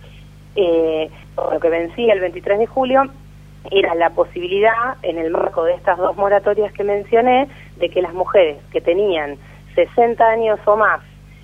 Speaker 22: Lo que vencía el 23 de julio era la posibilidad, en el marco de estas dos moratorias que mencioné, de que las mujeres que tenían 60 años o más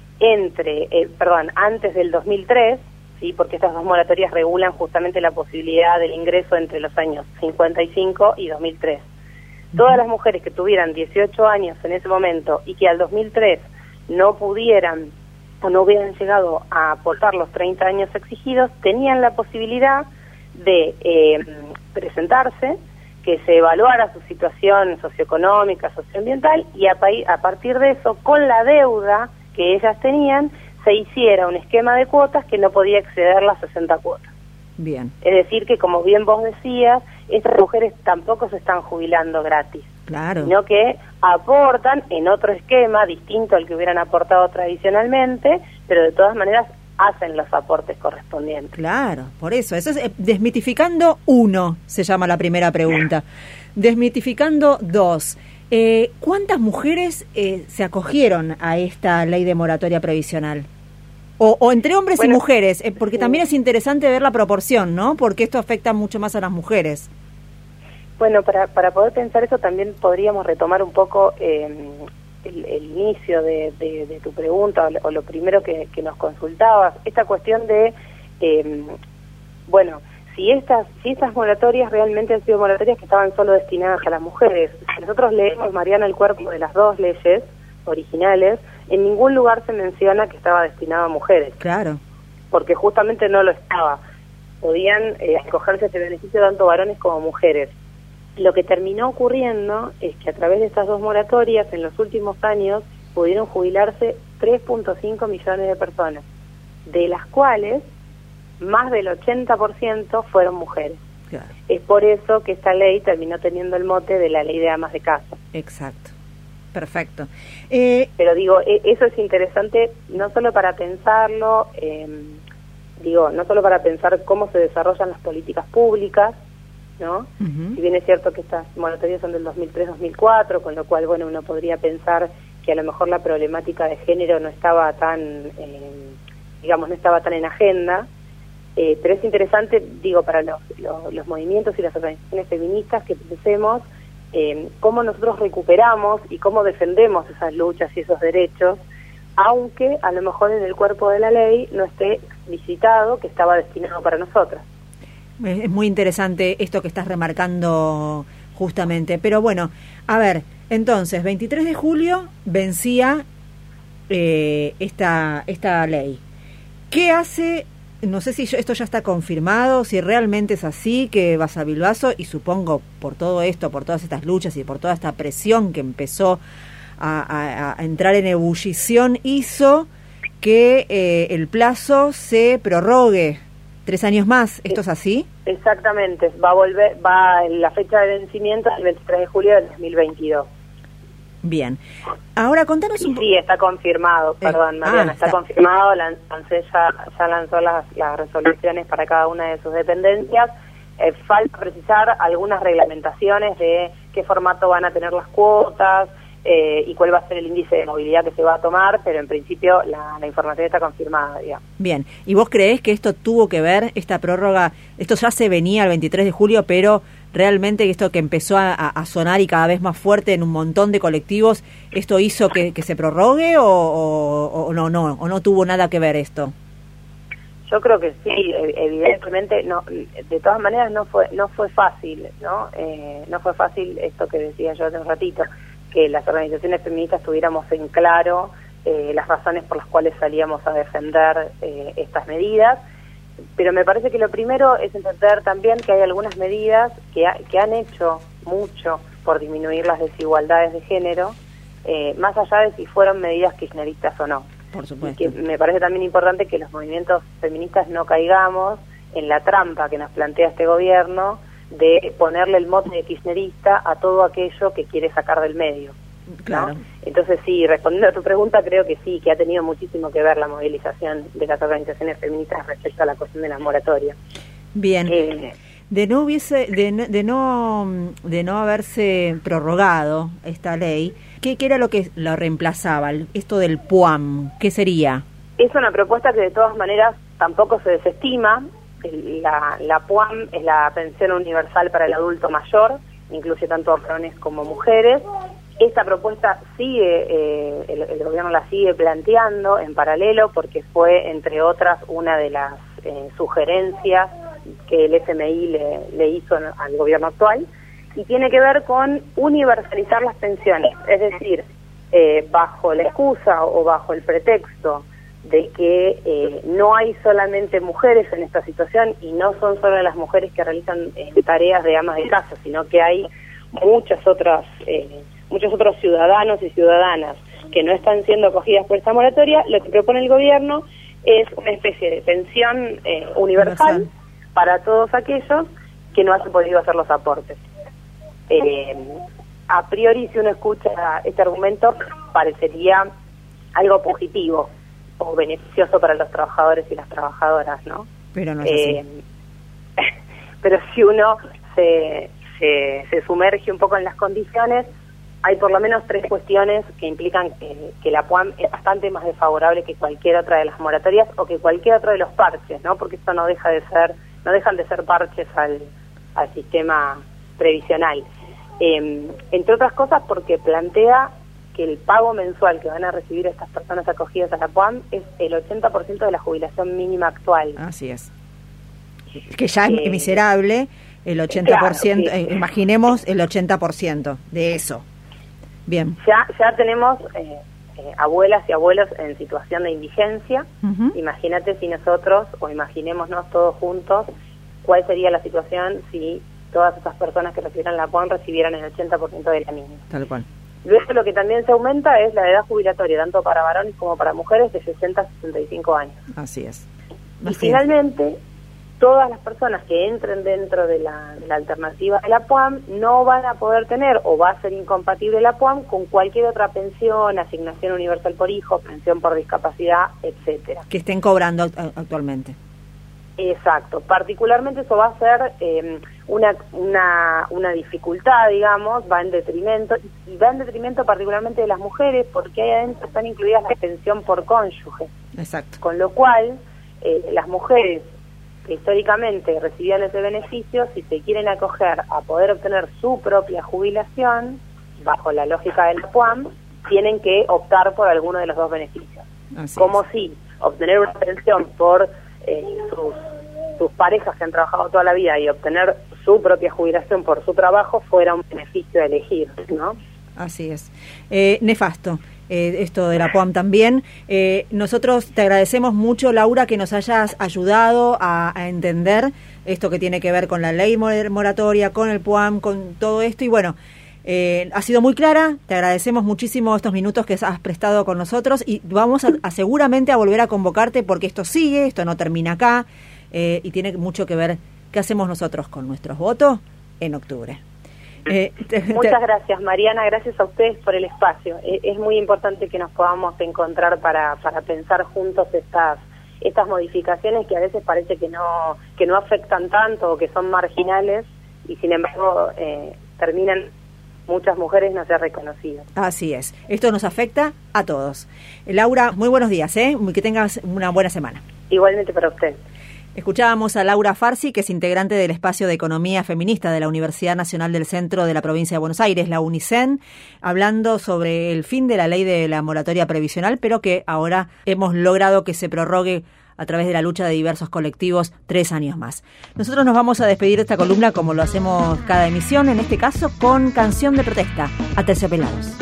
Speaker 22: antes del 2003, ¿sí? Porque estas dos moratorias regulan justamente la posibilidad del ingreso entre los años 55 y 2003. Todas las mujeres que tuvieran 18 años en ese momento y que al 2003 no pudieran o no hubieran llegado a aportar los 30 años exigidos, tenían la posibilidad de presentarse, que se evaluara su situación socioeconómica, socioambiental, y a partir de eso, con la deuda que ellas tenían, se hiciera un esquema de cuotas que no podía exceder las 60 cuotas.
Speaker 3: Bien.
Speaker 22: Es decir, que como bien vos decías, estas mujeres tampoco se están jubilando gratis,
Speaker 3: claro,
Speaker 22: sino que aportan en otro esquema distinto al que hubieran aportado tradicionalmente, pero de todas maneras hacen los aportes correspondientes.
Speaker 3: Claro, por eso es desmitificando uno, se llama la primera pregunta. Desmitificando dos, ¿cuántas mujeres se acogieron a esta ley de moratoria previsional? O entre hombres y mujeres, porque también es interesante ver la proporción, ¿no? Porque esto afecta mucho más a las mujeres.
Speaker 22: Bueno, para poder pensar eso también podríamos retomar un poco el inicio de tu pregunta, o lo primero que nos consultabas, esta cuestión de, si estas moratorias realmente han sido moratorias que estaban solo destinadas a las mujeres. Si nosotros leemos, Mariana, el cuerpo de las dos leyes originales, en ningún lugar se menciona que estaba destinado a mujeres.
Speaker 3: Claro.
Speaker 22: Porque justamente no lo estaba. Podían acogerse a este beneficio tanto varones como mujeres. Lo que terminó ocurriendo es que a través de estas 2 moratorias, en los últimos años, pudieron jubilarse 3.5 millones de personas, de las cuales más del 80% fueron mujeres.
Speaker 3: Claro.
Speaker 22: Es por eso que esta ley terminó teniendo el mote de la ley de amas de casa.
Speaker 3: Exacto. Perfecto.
Speaker 22: Pero digo, eso es interesante no solo para pensarlo, no solo para pensar cómo se desarrollan las políticas públicas, ¿no? Si bien es cierto que estas moratorias son del 2003-2004, con lo cual, bueno, uno podría pensar que a lo mejor la problemática de género no estaba tan, no estaba tan en agenda, pero es interesante, digo, para los movimientos y las organizaciones feministas que pensemos cómo nosotros recuperamos y cómo defendemos esas luchas y esos derechos, aunque a lo mejor en el cuerpo de la ley no esté explicitado que estaba destinado para nosotras.
Speaker 3: Es muy interesante esto que estás remarcando justamente, pero bueno, a ver, entonces, 23 de julio vencía esta ley. ¿Qué hace? No sé si esto ya está confirmado, si realmente es así, que Basavilbaso, y supongo por todo esto, por todas estas luchas y por toda esta presión que empezó a entrar en ebullición, hizo que el plazo se prorrogue 3 años más. ¿Esto es así?
Speaker 22: Exactamente, la fecha de vencimiento es el 23 de julio del 2022.
Speaker 3: Bien. Ahora contanos un poco.
Speaker 22: Sí, está confirmado, perdón, Mariana, está confirmado, la ANSES ya lanzó las resoluciones para cada una de sus dependencias. Falta precisar algunas reglamentaciones de qué formato van a tener las cuotas y cuál va a ser el índice de movilidad que se va a tomar, pero en principio la información está confirmada, digamos.
Speaker 3: Bien, ¿y vos creés que esto tuvo que ver, esta prórroga, esto ya se venía el 23 de julio, pero realmente esto que empezó a sonar y cada vez más fuerte en un montón de colectivos, esto hizo que se prorrogue o no tuvo nada que ver esto?
Speaker 22: Yo creo que sí, evidentemente, no, de todas maneras no fue fácil, ¿no? No fue fácil esto que decía yo hace un ratito, que las organizaciones feministas tuviéramos en claro las razones por las cuales salíamos a defender estas medidas. Pero me parece que lo primero es entender también que hay algunas medidas que han hecho mucho por disminuir las desigualdades de género, más allá de si fueron medidas kirchneristas o no.
Speaker 3: Por supuesto.
Speaker 22: Y que me parece también importante que los movimientos feministas no caigamos en la trampa que nos plantea este gobierno de ponerle el mote de kirchnerista a todo aquello que quiere sacar del medio.
Speaker 3: Claro.
Speaker 22: ¿No? Entonces sí, respondiendo a tu pregunta, creo que sí, que ha tenido muchísimo que ver la movilización de las organizaciones feministas respecto a la cuestión de la moratoria.
Speaker 3: Bien. De no haberse prorrogado esta ley, ¿qué era lo que lo reemplazaba? Esto del PUAM, ¿qué sería?
Speaker 22: Es una propuesta que de todas maneras tampoco se desestima. La PUAM es la pensión universal para el adulto mayor, incluye tanto varones como mujeres. Esta propuesta sigue, el gobierno la sigue planteando en paralelo porque fue, entre otras, una de las sugerencias que el FMI le hizo al gobierno actual, y tiene que ver con universalizar las pensiones, es decir, bajo la excusa o bajo el pretexto de que no hay solamente mujeres en esta situación y no son solo las mujeres que realizan tareas de amas de casa, sino que hay muchos otros ciudadanos y ciudadanas que no están siendo acogidas por esta moratoria. Lo que propone el gobierno es una especie de pensión universal para todos aquellos que no han podido hacer los aportes. A priori, si uno escucha este argumento, parecería algo positivo o beneficioso para los trabajadores y las trabajadoras, ¿no?
Speaker 3: Pero no es así.
Speaker 22: Pero si uno se sumerge un poco en las condiciones, hay por lo menos 3 cuestiones que implican que la PUAM es bastante más desfavorable que cualquier otra de las moratorias o que cualquier otro de los parches, ¿no? Porque esto no dejan de ser parches al sistema previsional. Entre otras cosas porque plantea que el pago mensual que van a recibir estas personas acogidas a la PUAM es el 80% de la jubilación mínima actual.
Speaker 3: Así es. Que ya es miserable el 80%, claro, sí. Imaginemos el 80% de eso. Bien.
Speaker 22: Ya tenemos abuelas y abuelos en situación de indigencia. Imagínate si nosotros, o imaginémonos todos juntos, cuál sería la situación si todas esas personas que recibieran la PUAM recibieran el 80% de la misma.
Speaker 3: Tal cual.
Speaker 22: Luego lo que también se aumenta es la edad jubilatoria, tanto para varones como para mujeres, de 60 a 65 años.
Speaker 3: Así es.
Speaker 22: Y finalmente, todas las personas que entren dentro de la alternativa de la PUAM no van a poder tener, o va a ser incompatible la PUAM con cualquier otra pensión, asignación universal por hijo, pensión por discapacidad, etcétera.
Speaker 3: Que estén cobrando actualmente.
Speaker 22: Exacto. Particularmente eso va a ser una dificultad, digamos, va en detrimento, y va en detrimento particularmente de las mujeres, porque ahí adentro están incluidas la pensión por cónyuge.
Speaker 3: Exacto.
Speaker 22: Con lo cual, las mujeres que históricamente recibían ese beneficio, si se quieren acoger a poder obtener su propia jubilación, bajo la lógica del PUAM, tienen que optar por alguno de los dos beneficios. Como si obtener una pensión por sus parejas que han trabajado toda la vida y obtener su propia jubilación por su trabajo fuera un beneficio a elegir, ¿no?
Speaker 3: Así es. Nefasto. Esto de la PUAM también. Nosotros te agradecemos mucho, Laura, que nos hayas ayudado a entender esto que tiene que ver con la ley moratoria, con el PUAM, con todo esto. Y bueno, ha sido muy clara. Te agradecemos muchísimo estos minutos que has prestado con nosotros y vamos a seguramente a volver a convocarte porque esto sigue, esto no termina acá y tiene mucho que ver qué hacemos nosotros con nuestros votos en octubre.
Speaker 22: Muchas gracias, Mariana, gracias a ustedes por el espacio. Es muy importante que nos podamos encontrar para pensar juntos estas modificaciones que a veces parece que no afectan tanto o que son marginales y sin embargo terminan muchas mujeres no ser reconocidas.
Speaker 3: Así es, esto nos afecta a todos. Laura, muy buenos días, que tengas una buena semana.
Speaker 22: Igualmente para usted.
Speaker 3: Escuchábamos a Laura Farsi, que es integrante del Espacio de Economía Feminista de la Universidad Nacional del Centro de la Provincia de Buenos Aires, la UNICEN, hablando sobre el fin de la ley de la moratoria previsional, pero que ahora hemos logrado que se prorrogue a través de la lucha de diversos colectivos 3 años más. Nosotros nos vamos a despedir de esta columna como lo hacemos cada emisión, en este caso con canción de protesta, Aterciopelados.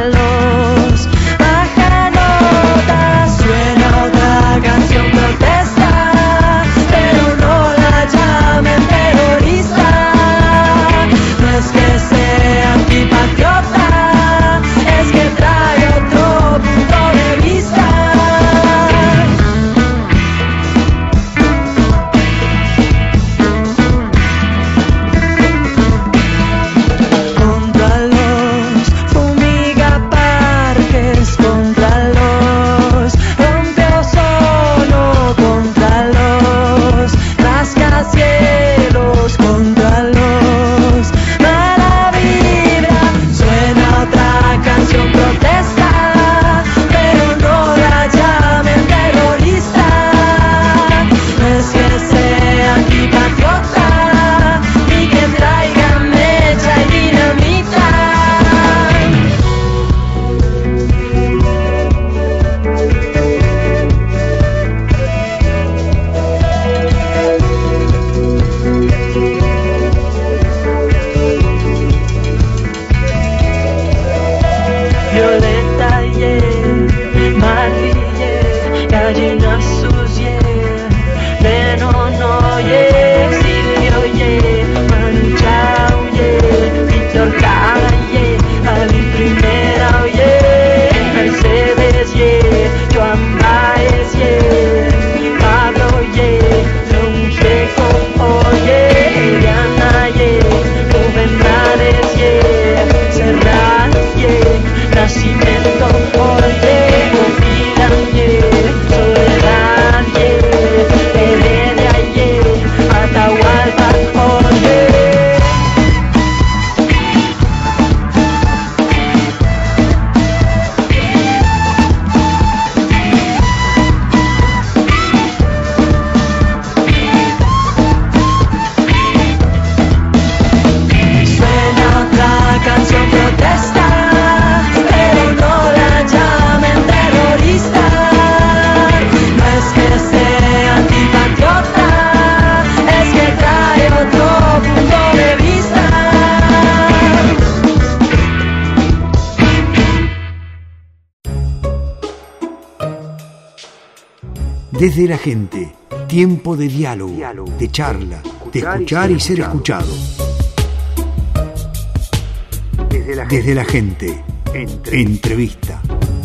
Speaker 5: Suena otra canción protesta.
Speaker 1: Desde la gente, tiempo de diálogo, de charla, de escuchar y ser escuchado. Desde la gente, entrevista.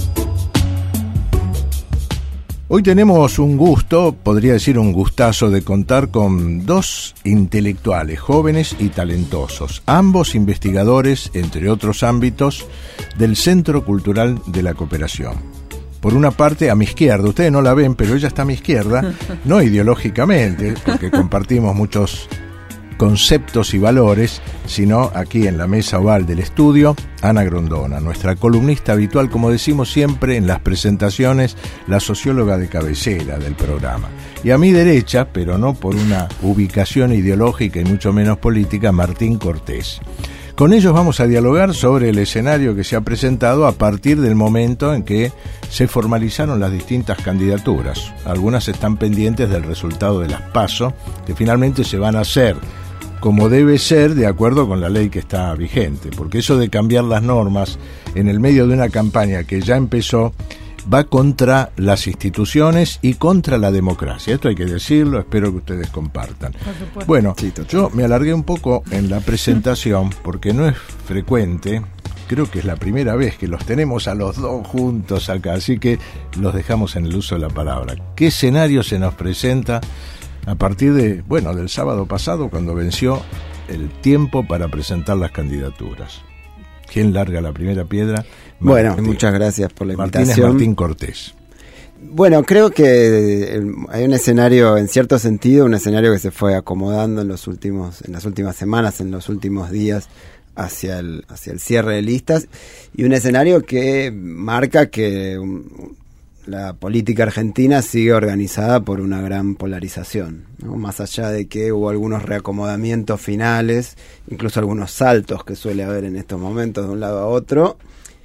Speaker 2: Hoy tenemos un gusto, podría decir un gustazo, de contar con dos intelectuales jóvenes y talentosos, ambos investigadores, entre otros ámbitos, del Centro Cultural de la Cooperación. Por una parte, a mi izquierda, ustedes no la ven, pero ella está a mi izquierda, no ideológicamente, porque compartimos muchos conceptos y valores, sino aquí en la mesa oval del estudio, Ana Grondona, nuestra columnista habitual, como decimos siempre en las presentaciones, la socióloga de cabecera del programa. Y a mi derecha, pero no por una ubicación ideológica y mucho menos política, Martín Cortés. Con ellos vamos a dialogar sobre el escenario que se ha presentado a partir del momento en que se formalizaron las distintas candidaturas. Algunas están pendientes del resultado de las PASO, que finalmente se van a hacer como debe ser de acuerdo con la ley que está vigente, porque eso de cambiar las normas en el medio de una campaña que ya empezó va contra las instituciones y contra la democracia. Esto hay que decirlo, espero que ustedes compartan. Bueno, yo me alargué un poco en la presentación porque no es frecuente, creo que es la primera vez que los tenemos a los dos juntos acá, así que los dejamos en el uso de la palabra. ¿Qué escenario se nos presenta a partir de, del sábado pasado, cuando venció el tiempo para presentar las candidaturas? ¿Quién larga la primera piedra?
Speaker 5: Bueno, muchas gracias por la invitación.
Speaker 2: Martín Cortés.
Speaker 5: Bueno, creo que hay un escenario, en cierto sentido, un escenario que se fue acomodando en las últimas semanas, en los últimos días, hacia el cierre de listas, y un escenario que marca que la política argentina sigue organizada por una gran polarización, ¿no? Más allá de que hubo algunos reacomodamientos finales, incluso algunos saltos que suele haber en estos momentos de un lado a otro,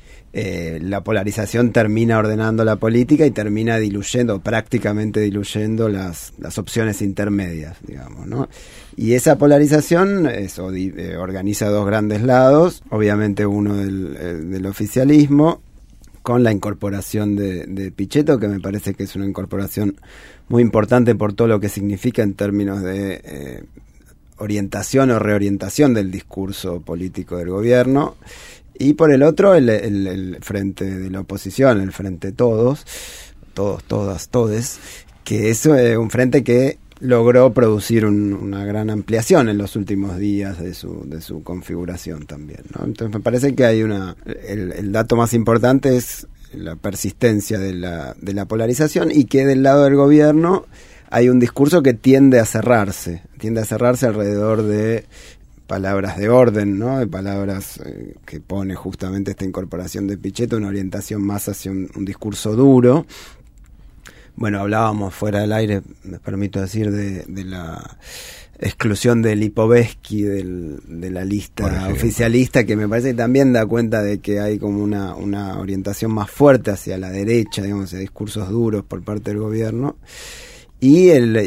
Speaker 5: la polarización termina ordenando la política y termina prácticamente diluyendo las opciones intermedias, digamos, ¿no? Y esa polarización organiza dos grandes lados, obviamente uno del oficialismo, con la incorporación de Pichetto, que me parece que es una incorporación muy importante por todo lo que significa en términos de orientación o reorientación del discurso político del gobierno, y por el otro el frente de la oposición, el frente todos, todas, todes, que es un frente que logró producir una gran ampliación en los últimos días de su configuración también, ¿no? Entonces me parece que hay el dato más importante es la persistencia de la polarización, y que del lado del gobierno hay un discurso que tiende a cerrarse alrededor de palabras de orden, ¿no? De palabras que pone justamente esta incorporación de Pichetto, una orientación más hacia un discurso duro. Bueno, hablábamos fuera del aire, me permito decir, de la exclusión de Lipovetsky de la lista oficialista, que me parece que también da cuenta de que hay como una orientación más fuerte hacia la derecha, digamos, hacia discursos duros por parte del gobierno. Y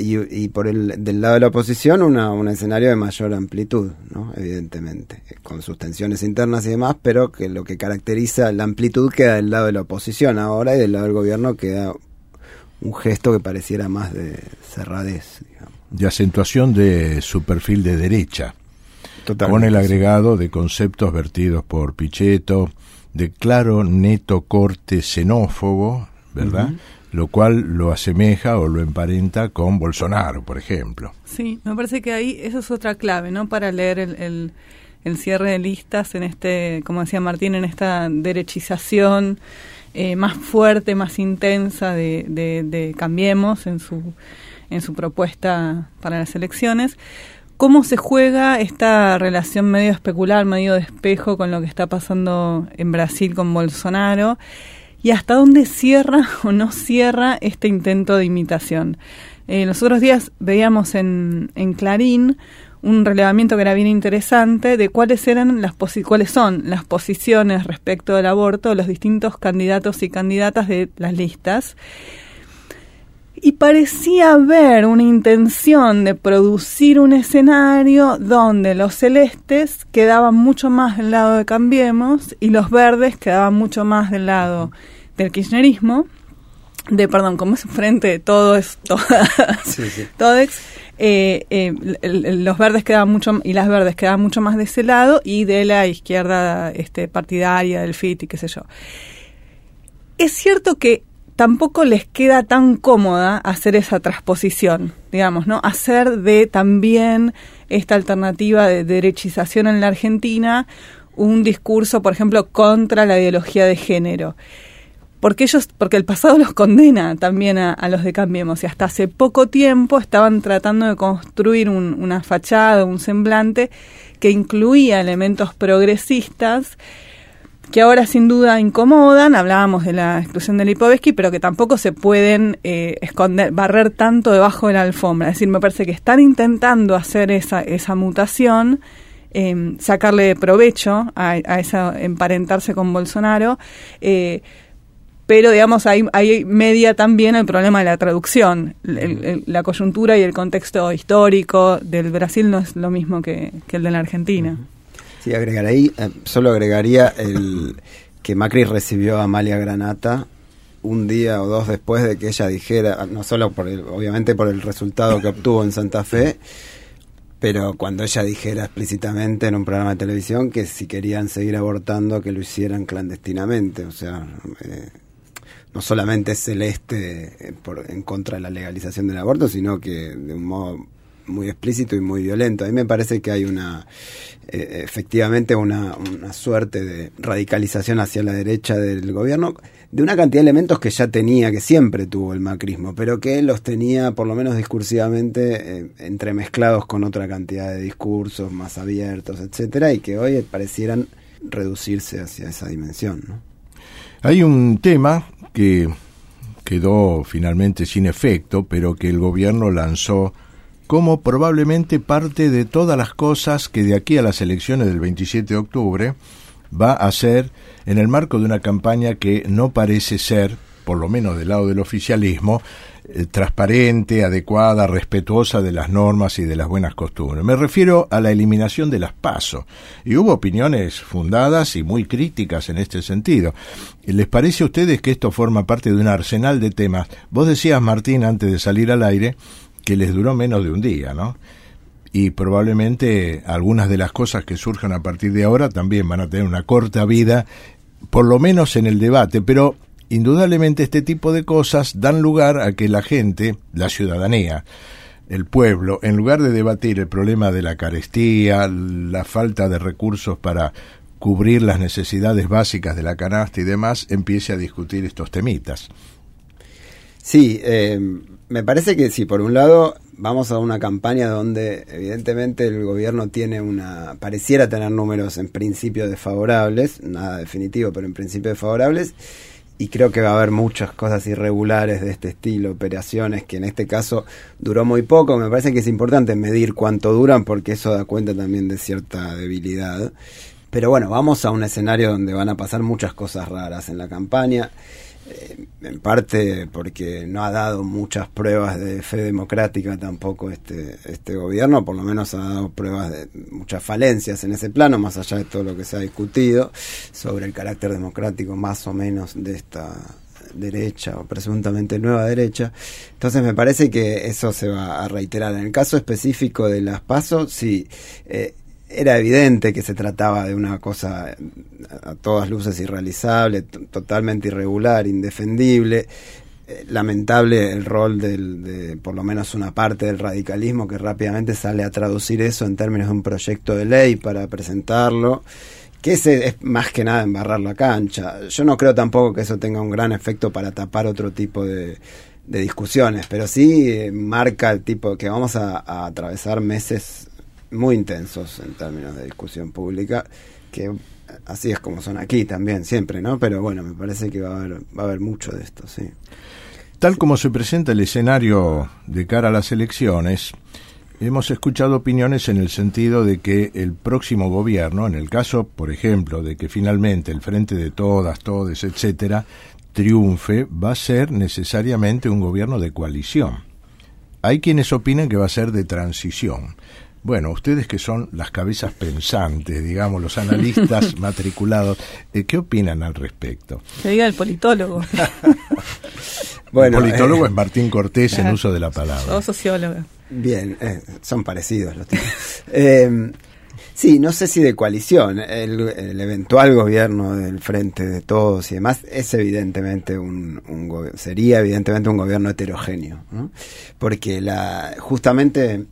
Speaker 5: del lado de la oposición un escenario de mayor amplitud, ¿no? Evidentemente, con sus tensiones internas y demás, pero que lo que caracteriza la amplitud queda del lado de la oposición ahora, y del lado del gobierno queda un gesto que pareciera más de cerradez, digamos.
Speaker 2: De acentuación de su perfil de derecha.
Speaker 5: Totalmente,
Speaker 2: con el agregado de conceptos vertidos por Pichetto, de claro, neto corte xenófobo, ¿verdad? Uh-huh. Lo cual lo asemeja o lo emparenta con Bolsonaro, por ejemplo.
Speaker 6: Sí, me parece que ahí eso es otra clave, ¿no? Para leer el cierre de listas en como decía Martín, en esta derechización más fuerte, más intensa de Cambiemos en su propuesta para las elecciones. ¿Cómo se juega esta relación medio especular, medio de espejo con lo que está pasando en Brasil con Bolsonaro? ¿Y hasta dónde cierra o no cierra este intento de imitación? Los otros días veíamos en Clarín un relevamiento que era bien interesante de cuáles son las posiciones respecto del aborto de los distintos candidatos y candidatas de las listas. Y parecía haber una intención de producir un escenario donde los celestes quedaban mucho más del lado de Cambiemos y los verdes quedaban mucho más del lado del kirchnerismo, como es frente de todos, Todex, los verdes quedaban mucho, y las verdes quedaban mucho más de ese lado, y de la izquierda partidaria, del FIT y qué sé yo. Es cierto que tampoco les queda tan cómoda hacer esa transposición, digamos, ¿no? Hacer de también esta alternativa de derechización en la Argentina un discurso, por ejemplo, contra la ideología de género. Porque el pasado los condena también a los de Cambiemos, y hasta hace poco tiempo estaban tratando de construir una fachada, un semblante que incluía elementos progresistas que ahora sin duda incomodan. Hablábamos de la exclusión de Lipovetsky, pero que tampoco se pueden barrer tanto debajo de la alfombra. Es decir, me parece que están intentando hacer esa mutación, sacarle provecho a esa, emparentarse con Bolsonaro, pero digamos hay media también el problema de la traducción. La coyuntura y el contexto histórico del Brasil no es lo mismo que el de la Argentina.
Speaker 5: Sí, solo agregaría que Macri recibió a Amalia Granata un día o dos después de que ella dijera, no solo obviamente por el resultado que obtuvo en Santa Fe, pero cuando ella dijera explícitamente en un programa de televisión que si querían seguir abortando, que lo hicieran clandestinamente. O sea, no solamente es celeste en contra de la legalización del aborto, sino que de un modo muy explícito y muy violento. A mí me parece que hay efectivamente una suerte de radicalización hacia la derecha del gobierno, de una cantidad de elementos que ya tenía, que siempre tuvo el macrismo, pero que los tenía, por lo menos discursivamente, entremezclados con otra cantidad de discursos más abiertos, etcétera, y que hoy parecieran reducirse hacia esa dimensión, ¿no?
Speaker 2: Hay un tema que quedó finalmente sin efecto, pero que el gobierno lanzó como probablemente parte de todas las cosas que de aquí a las elecciones del 27 de octubre va a hacer en el marco de una campaña que no parece ser, por lo menos del lado del oficialismo, transparente, adecuada, respetuosa de las normas y de las buenas costumbres. Me refiero a la eliminación de las PASO. Y hubo opiniones fundadas y muy críticas en este sentido. ¿Les parece a ustedes que esto forma parte de un arsenal de temas? Vos decías, Martín, antes de salir al aire, que les duró menos de un día, ¿no? Y probablemente algunas de las cosas que surjan a partir de ahora también van a tener una corta vida, por lo menos en el debate, pero indudablemente este tipo de cosas dan lugar a que la gente, la ciudadanía, el pueblo, en lugar de debatir el problema de la carestía, la falta de recursos para cubrir las necesidades básicas de la canasta y demás, empiece a discutir estos temitas.
Speaker 5: Sí, me parece que sí, por un lado vamos a una campaña donde evidentemente el gobierno pareciera tener números en principio desfavorables, nada definitivo, pero en principio desfavorables, y creo que va a haber muchas cosas irregulares de este estilo, operaciones que en este caso duró muy poco. Me parece que es importante medir cuánto duran porque eso da cuenta también de cierta debilidad. Pero bueno, vamos a un escenario donde van a pasar muchas cosas raras en la campaña. En parte porque no ha dado muchas pruebas de fe democrática tampoco este gobierno, por lo menos ha dado pruebas de muchas falencias en ese plano, más allá de todo lo que se ha discutido sobre el carácter democrático más o menos de esta derecha o presuntamente nueva derecha. Entonces me parece que eso se va a reiterar. En el caso específico de las PASO, sí, era evidente que se trataba de una cosa a todas luces irrealizable, totalmente irregular, indefendible. Lamentable el rol de por lo menos una parte del radicalismo que rápidamente sale a traducir eso en términos de un proyecto de ley para presentarlo, que ese es más que nada embarrar la cancha. Yo no creo tampoco que eso tenga un gran efecto para tapar otro tipo de discusiones, pero sí marca el tipo que vamos a atravesar meses muy intensos en términos de discusión pública, que así es como son aquí también, siempre, ¿no? Pero bueno, me parece que va a haber mucho de esto, sí.
Speaker 2: Tal como se presenta el escenario de cara a las elecciones, hemos escuchado opiniones en el sentido de que el próximo gobierno, en el caso, por ejemplo, de que finalmente el Frente de Todas, Todes, etcétera, triunfe, va a ser necesariamente un gobierno de coalición. Hay quienes opinan que va a ser de transición. Bueno, ustedes que son las cabezas pensantes, digamos, los analistas matriculados, ¿qué opinan al respecto?
Speaker 6: Que diga el politólogo.
Speaker 5: Bueno,
Speaker 2: el politólogo es Martín Cortés en uso de la palabra.
Speaker 6: Yo sociólogo.
Speaker 5: Bien, son parecidos los tipos. Sí, no sé si de coalición. El eventual gobierno del Frente de Todos y demás es evidentemente sería evidentemente un gobierno heterogéneo, ¿no? Porque justamente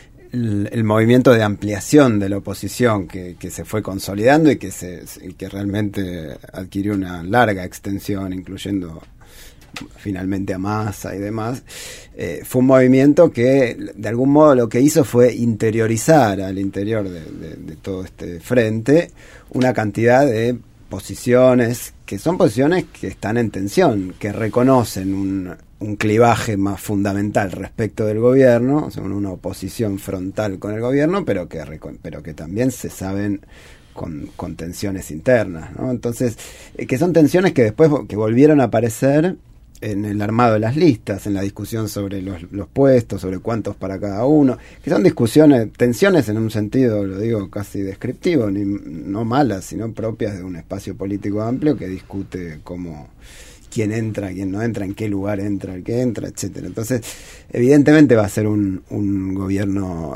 Speaker 5: el movimiento de ampliación de la oposición que se fue consolidando y que realmente adquirió una larga extensión, incluyendo finalmente a Massa y demás, fue un movimiento que de algún modo lo que hizo fue interiorizar al interior de todo este frente una cantidad de posiciones que son posiciones que están en tensión, que reconocen un clivaje más fundamental respecto del gobierno, o sea, una oposición frontal con el gobierno, pero que también se saben con tensiones internas, ¿no? Entonces, que son tensiones que después que volvieron a aparecer en el armado de las listas, en la discusión sobre los puestos, sobre cuántos para cada uno, que son tensiones en un sentido, lo digo casi descriptivo, no malas, sino propias de un espacio político amplio que discute quién entra, quién no entra, en qué lugar entra el que entra, etcétera. Entonces, evidentemente va a ser un gobierno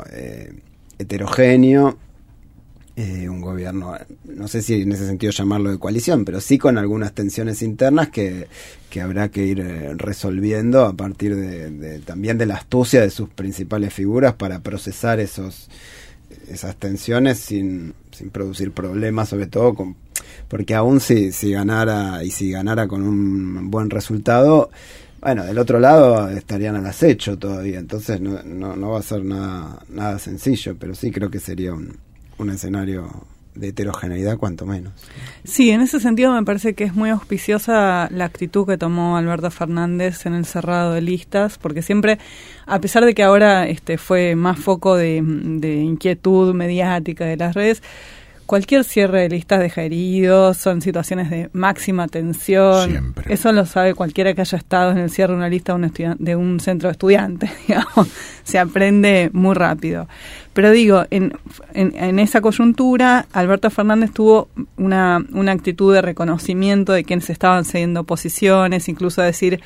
Speaker 5: heterogéneo, un gobierno, no sé si en ese sentido llamarlo de coalición, pero sí con algunas tensiones internas que habrá que ir resolviendo a partir también de la astucia de sus principales figuras para procesar esas tensiones sin producir problemas, sobre todo porque aún si ganara con un buen resultado, bueno, del otro lado estarían al acecho todavía, entonces no va a ser nada sencillo, pero sí creo que sería un escenario de heterogeneidad cuanto menos.
Speaker 6: Sí, en ese sentido me parece que es muy auspiciosa la actitud que tomó Alberto Fernández en el cerrado de listas, porque siempre, a pesar de que ahora fue más foco de inquietud mediática de las redes, cualquier cierre de listas deja heridos, son situaciones de máxima tensión. Siempre. Eso lo sabe cualquiera que haya estado en el cierre de una lista de un centro de estudiantes, digamos. Se aprende muy rápido. Pero digo, en esa coyuntura, Alberto Fernández tuvo una actitud de reconocimiento de quienes estaban cediendo posiciones, incluso decir,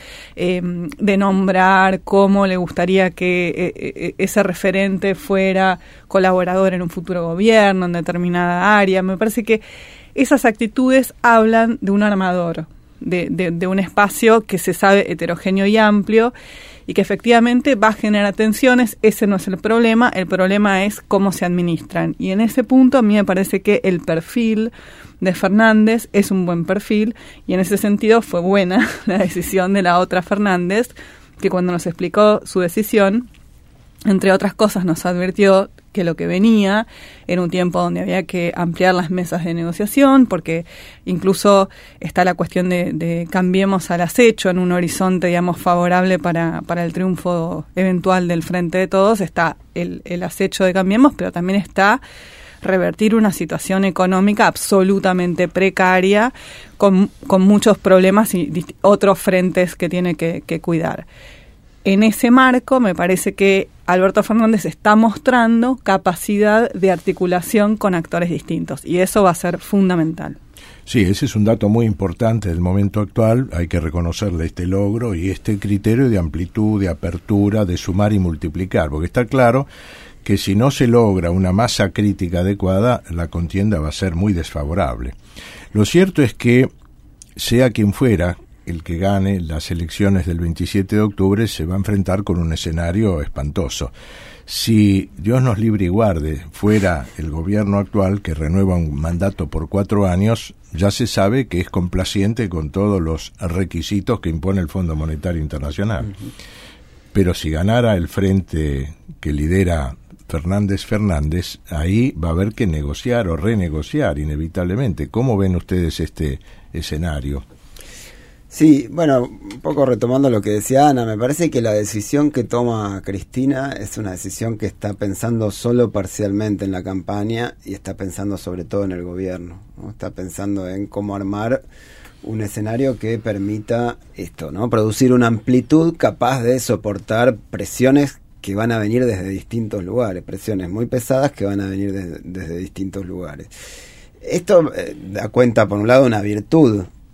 Speaker 6: de nombrar cómo le gustaría que ese referente fuera colaborador en un futuro gobierno, en determinada área. Me parece que esas actitudes hablan de un armador, de un espacio que se sabe heterogéneo y amplio, y que efectivamente va a generar tensiones. Ese no es el problema es cómo se administran. Y en ese punto a mí me parece que el perfil de Fernández es un buen perfil, y en ese sentido fue buena la decisión de la otra Fernández, que cuando nos explicó su decisión, entre otras cosas nos advirtió que lo que venía era un tiempo donde había que ampliar las mesas de negociación, porque incluso está la cuestión de cambiemos al acecho en un horizonte, digamos, favorable para el triunfo eventual del Frente de Todos. Está el acecho de Cambiemos, pero también está revertir una situación económica absolutamente precaria, con muchos problemas y otros frentes que tiene que cuidar. En ese marco, me parece que Alberto Fernández está mostrando capacidad de articulación con actores distintos, y eso va a ser fundamental.
Speaker 2: Sí, ese es un dato muy importante del momento actual. Hay que reconocerle este logro y este criterio de amplitud, de apertura, de sumar y multiplicar, porque está claro que si no se logra una masa crítica adecuada, la contienda va a ser muy desfavorable. Lo cierto es que, sea quien fuera el que gane las elecciones del 27 de octubre, se va a enfrentar con un escenario espantoso. Si Dios nos libre y guarde fuera el gobierno actual, que renueva un mandato por 4 años, ya se sabe que es complaciente con todos los requisitos que impone el Fondo Monetario Internacional. Uh-huh. Pero si ganara el frente que lidera Fernández, ahí va a haber que negociar o renegociar inevitablemente. ¿Cómo ven ustedes este escenario?
Speaker 5: Sí, bueno, un poco retomando lo que decía Ana, me parece que la decisión que toma Cristina es una decisión que está pensando solo parcialmente en la campaña y está pensando sobre todo en el gobierno, ¿no? Está pensando en cómo armar un escenario que permita esto, ¿no? Producir una amplitud capaz de soportar presiones que van a venir desde distintos lugares, presiones muy pesadas que van a venir desde distintos lugares. Esto da cuenta, por un lado, una virtud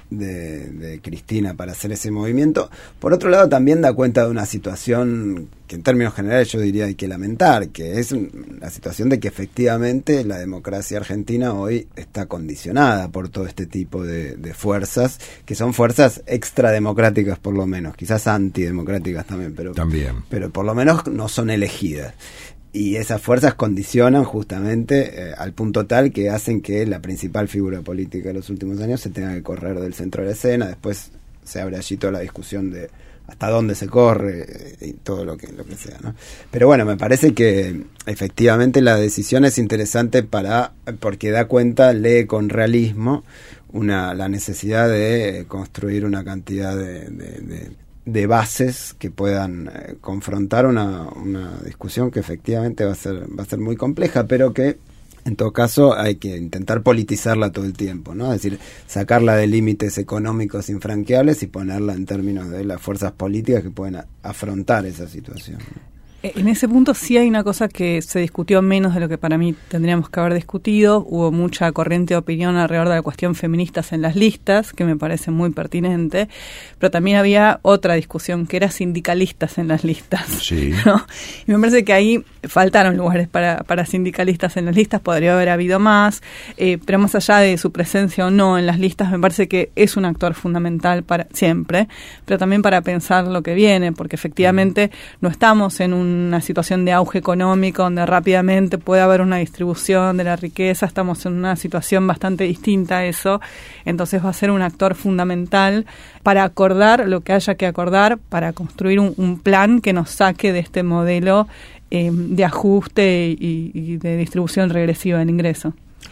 Speaker 5: de Cristina para hacer ese movimiento. Por otro lado, también da cuenta de una situación que en términos generales yo diría hay que lamentar, que es la situación de que efectivamente la democracia argentina hoy está condicionada por todo este tipo de fuerzas, que son fuerzas extrademocráticas por lo menos, quizás antidemocráticas también, pero por lo menos no son elegidas. Y esas fuerzas condicionan justamente al punto tal que hacen que la principal figura política de los últimos años se tenga que correr del centro de la escena. Después se abre allí toda la discusión de hasta dónde se corre y todo lo que sea, ¿no? Pero bueno, me parece que efectivamente la decisión es interesante porque da cuenta, lee con realismo la necesidad de construir una cantidad de bases que puedan confrontar una discusión que efectivamente va a ser muy compleja, pero que en todo caso hay que intentar politizarla todo el tiempo, ¿no? Es decir, sacarla de límites económicos infranqueables y ponerla en términos de las fuerzas políticas que pueden afrontar esa situación.
Speaker 6: En ese punto sí hay una cosa que se discutió menos de lo que para mí tendríamos que haber discutido. Hubo mucha corriente de opinión alrededor de la cuestión feministas en las listas, que me parece muy pertinente, pero también había otra discusión que era sindicalistas en las listas.
Speaker 2: Sí.
Speaker 6: ¿No? Y me parece que ahí faltaron lugares para sindicalistas en las listas, podría haber habido más, pero más allá de su presencia o no en las listas, me parece que es un actor fundamental para siempre, pero también para pensar lo que viene, porque efectivamente no estamos en una situación de auge económico donde rápidamente puede haber una distribución de la riqueza, estamos en una situación bastante distinta a eso, entonces va a ser un actor fundamental para acordar lo que haya que acordar, para construir un plan que nos saque de este modelo de ajuste y de distribución regresiva del ingreso.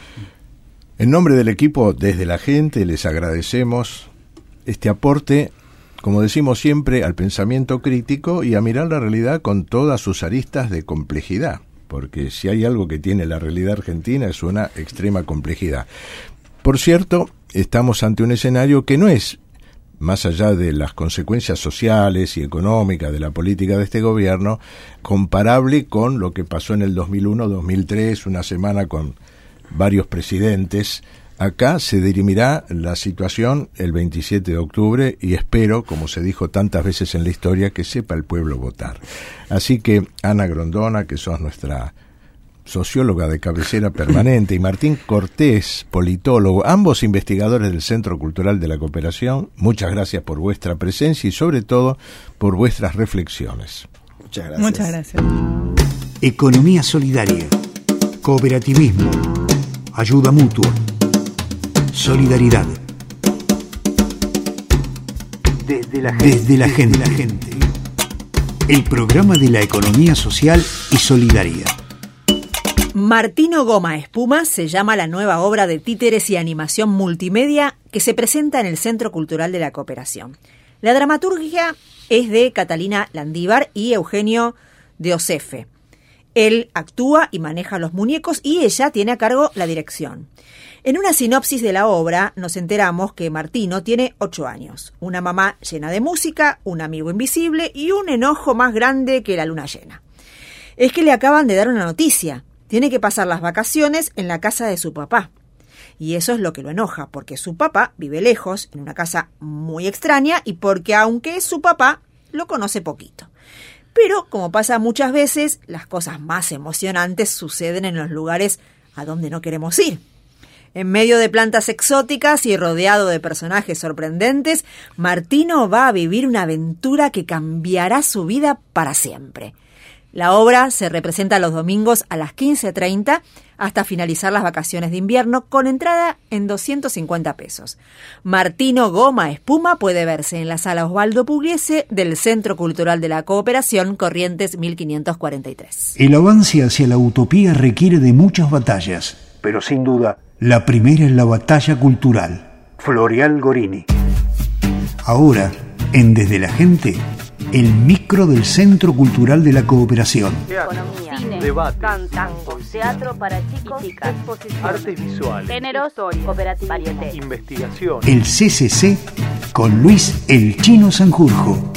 Speaker 2: En nombre del equipo Desde la Gente les agradecemos este aporte, como decimos siempre, al pensamiento crítico y a mirar la realidad con todas sus aristas de complejidad, porque si hay algo que tiene la realidad argentina es una extrema complejidad. Por cierto, estamos ante un escenario que no es, más allá de las consecuencias sociales y económicas de la política de este gobierno, comparable con lo que pasó en el 2001-2003, una semana con varios presidentes. Acá se dirimirá la situación el 27 de octubre y espero, como se dijo tantas veces en la historia, que sepa el pueblo votar. Así que Ana Grondona, que sos nuestra socióloga de cabecera permanente, y Martín Cortés, politólogo, ambos investigadores del Centro Cultural de la Cooperación, muchas gracias por vuestra presencia y sobre todo por vuestras reflexiones.
Speaker 5: Muchas gracias.
Speaker 6: Muchas gracias.
Speaker 1: Economía solidaria, cooperativismo, ayuda mutua, solidaridad. Desde la gente. El programa de la economía social y solidaria.
Speaker 3: Martino Goma Espuma se llama la nueva obra de títeres y animación multimedia que se presenta en el Centro Cultural de la Cooperación. La dramaturgia es de Catalina Landívar y Eugenio de Osefe. Él actúa y maneja los muñecos y ella tiene a cargo la dirección. En una sinopsis de la obra nos enteramos que Martino tiene 8 años, una mamá llena de música, un amigo invisible y un enojo más grande que la luna llena. Es que le acaban de dar una noticia. Tiene que pasar las vacaciones en la casa de su papá. Y eso es lo que lo enoja, porque su papá vive lejos, en una casa muy extraña, y porque aunque es su papá, lo conoce poquito. Pero, como pasa muchas veces, las cosas más emocionantes suceden en los lugares a donde no queremos ir. En medio de plantas exóticas y rodeado de personajes sorprendentes, Martino va a vivir una aventura que cambiará su vida para siempre. La obra se representa los domingos a las 15:30 hasta finalizar las vacaciones de invierno con entrada en 250 pesos. Martino Goma Espuma puede verse en la Sala Osvaldo Pugliese del Centro Cultural de la Cooperación, Corrientes 1543.
Speaker 1: El avance hacia la utopía requiere de muchas batallas, pero sin duda la primera es la batalla cultural. Florial Gorini. Ahora, en Desde la Gente, el micro del Centro Cultural de la Cooperación.
Speaker 4: Economía, cine,
Speaker 14: debate,
Speaker 4: tango, teatro para chicos, exposición,
Speaker 14: artes visuales,
Speaker 4: géneros, cooperativismo,
Speaker 14: investigación.
Speaker 1: El CCC con Luis El Chino Sanjurjo.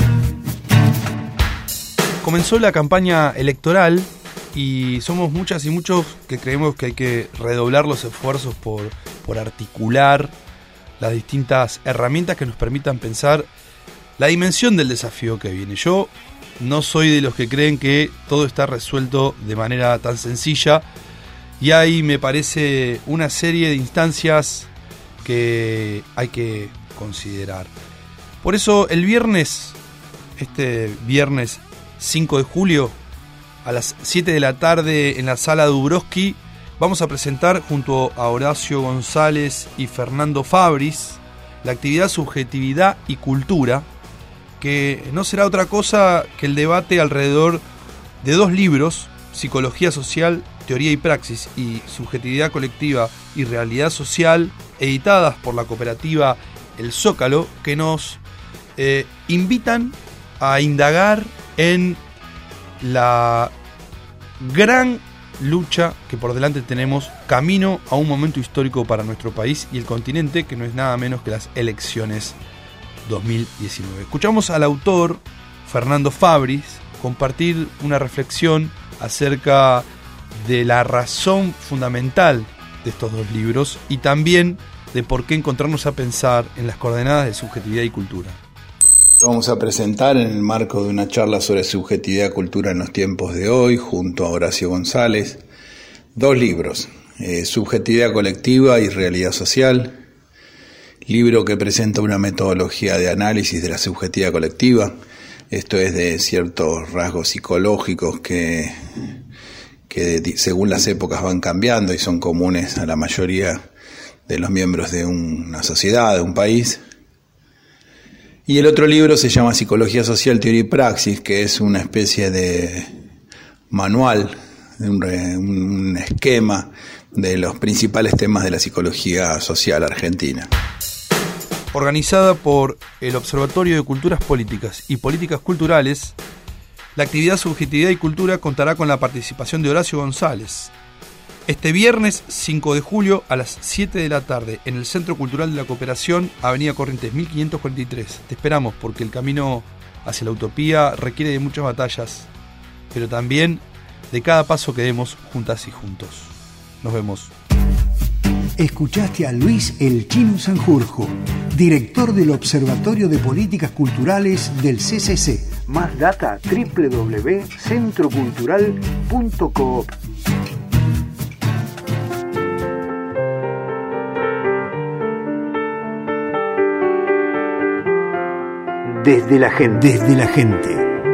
Speaker 8: Comenzó la campaña electoral y somos muchas y muchos que creemos que hay que redoblar los esfuerzos por articular las distintas herramientas que nos permitan pensar la dimensión del desafío que viene. Yo no soy de los que creen que todo está resuelto de manera tan sencilla, y hay, me parece, una serie de instancias que hay que considerar. Por eso el viernes, este viernes 5 de julio, a las 7 de la tarde en la Sala Dubrowski, vamos a presentar junto a Horacio González y Fernando Fabris la actividad Subjetividad y Cultura, que no será otra cosa que el debate alrededor de 2 libros, Psicología Social, Teoría y Praxis, y Subjetividad Colectiva y Realidad Social, editadas por la cooperativa El Zócalo, que nos invitan a indagar en la gran lucha que por delante tenemos camino a un momento histórico para nuestro país y el continente, que no es nada menos que las elecciones 2019. Escuchamos al autor Fernando Fabris compartir una reflexión acerca de la razón fundamental de estos 2 libros y también de por qué encontrarnos a pensar en las coordenadas de subjetividad y cultura.
Speaker 9: Vamos a presentar en el marco de una charla sobre subjetividad y cultura en los tiempos de hoy, junto a Horacio González, 2 libros, Subjetividad Colectiva y Realidad Social, libro que presenta una metodología de análisis de la subjetividad colectiva. Esto es de ciertos rasgos psicológicos que según las épocas van cambiando y son comunes a la mayoría de los miembros de una sociedad, de un país. Y el otro libro se llama Psicología Social, Teoría y Praxis, que es una especie de manual, un esquema de los principales temas de la psicología social argentina.
Speaker 8: Organizada por el Observatorio de Culturas Políticas y Políticas Culturales, la actividad Subjetividad y Cultura contará con la participación de Horacio González. Este viernes 5 de julio a las 7 de la tarde en el Centro Cultural de la Cooperación, Avenida Corrientes 1543. Te esperamos, porque el camino hacia la utopía requiere de muchas batallas, pero también de cada paso que demos juntas y juntos. Nos vemos.
Speaker 1: Escuchaste a Luis El Chino Sanjurjo, director del Observatorio de Políticas Culturales del CCC. Más data www.centrocultural.coop. Desde la gente. Desde la gente.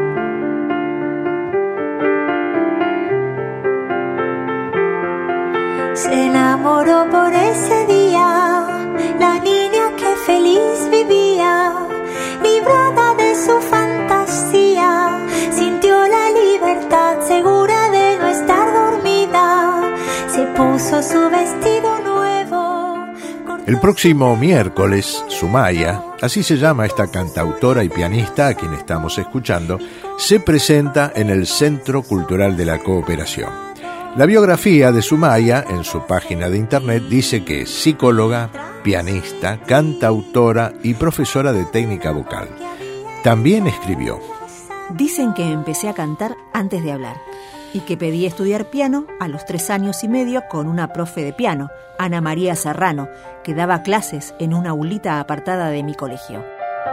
Speaker 11: Se enamoró por ese día la niña que feliz vivía, librada de su fantasía, sintió la libertad segura de no estar dormida, se puso su vestido nuevo.
Speaker 2: El próximo miércoles, Sumaya, así se llama esta cantautora y pianista a quien estamos escuchando, se presenta en el Centro Cultural de la Cooperación. La biografía de Sumaya en su página de internet dice que es psicóloga, pianista, cantautora y profesora de técnica vocal. También escribió:
Speaker 23: Dicen que empecé a cantar antes de hablar y que pedí estudiar piano a los 3 años y medio con una profe de piano, Ana María Serrano, que daba clases en una aulita apartada de mi colegio.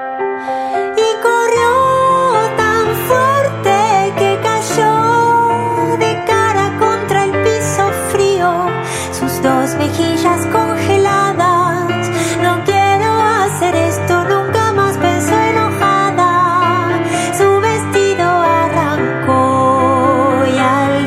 Speaker 11: Y corrió tan fuerte que cayó de cara contra el piso frío, sus 2 mejillas congeladas. No quiero hacer esto nunca más, pensó enojada. Su vestido arrancó y al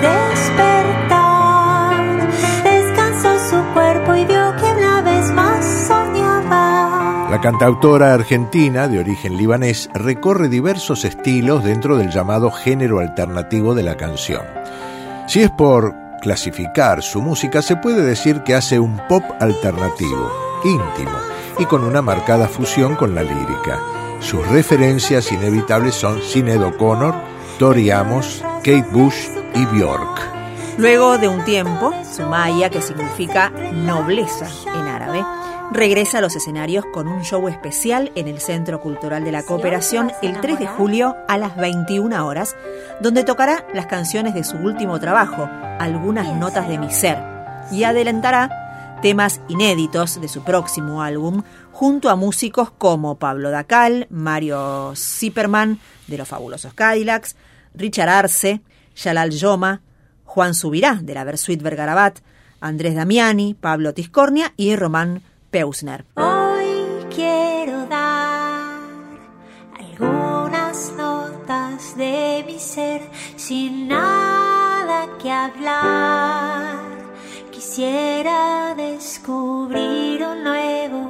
Speaker 11: despertar descansó su cuerpo y vio que una vez más soñaba.
Speaker 2: La cantautora argentina de origen libanés recorre diversos estilos dentro del llamado género alternativo de la canción. Si es por clasificar su música, se puede decir que hace un pop alternativo, íntimo y con una marcada fusión con la lírica. Sus referencias inevitables son Sinéad O'Connor, Tori Amos, Kate Bush y Björk.
Speaker 23: Luego de un tiempo, Sumaya, que significa nobleza en árabe, regresa a los escenarios con un show especial en el Centro Cultural de la Cooperación el 3 de julio a las 21 horas, donde tocará las canciones de su último trabajo, Algunas notas de mi ser, y adelantará temas inéditos de su próximo álbum, junto a músicos como Pablo Dacal, Mario Zipperman, de Los Fabulosos Cadillacs, Richard Arce, Yalal Yoma, Juan Subirá, de la Versuit Vergarabat, Andrés Damiani, Pablo Tiscornia y Román Peusner.
Speaker 11: Hoy quiero dar algunas notas de mi ser sin nada que hablar. Quisiera descubrir un nuevo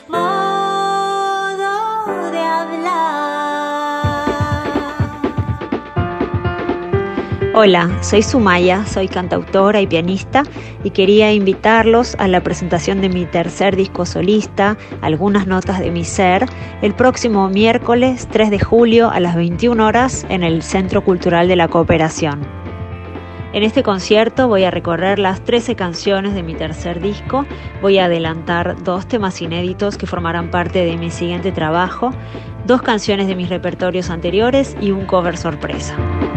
Speaker 11: modo de hablar.
Speaker 12: Hola, soy Sumaya, soy cantautora y pianista y quería invitarlos a la presentación de mi tercer disco solista, Algunas Notas de mi Ser, el próximo miércoles 3 de julio a las 21 horas en el Centro Cultural de la Cooperación. En este concierto voy a recorrer las 13 canciones de mi tercer disco, voy a adelantar 2 temas inéditos que formarán parte de mi siguiente trabajo, 2 canciones de mis repertorios anteriores y un cover sorpresa.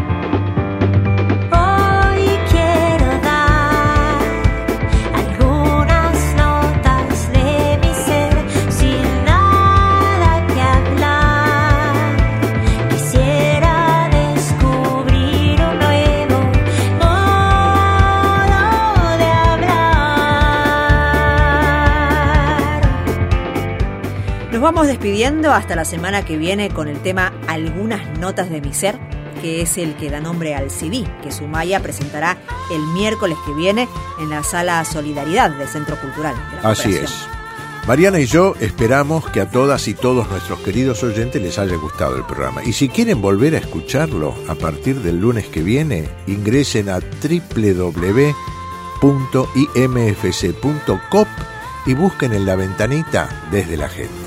Speaker 23: Nos vamos despidiendo hasta la semana que viene con el tema Algunas Notas de mi Ser, que es el que da nombre al CD que Sumaya presentará el miércoles que viene en la Sala Solidaridad del Centro Cultural de la
Speaker 2: Así es. Mariana y yo esperamos que a todas y todos nuestros queridos oyentes les haya gustado el programa. Y si quieren volver a escucharlo a partir del lunes que viene, ingresen a www.imfc.coop y busquen en la ventanita Desde la Gente.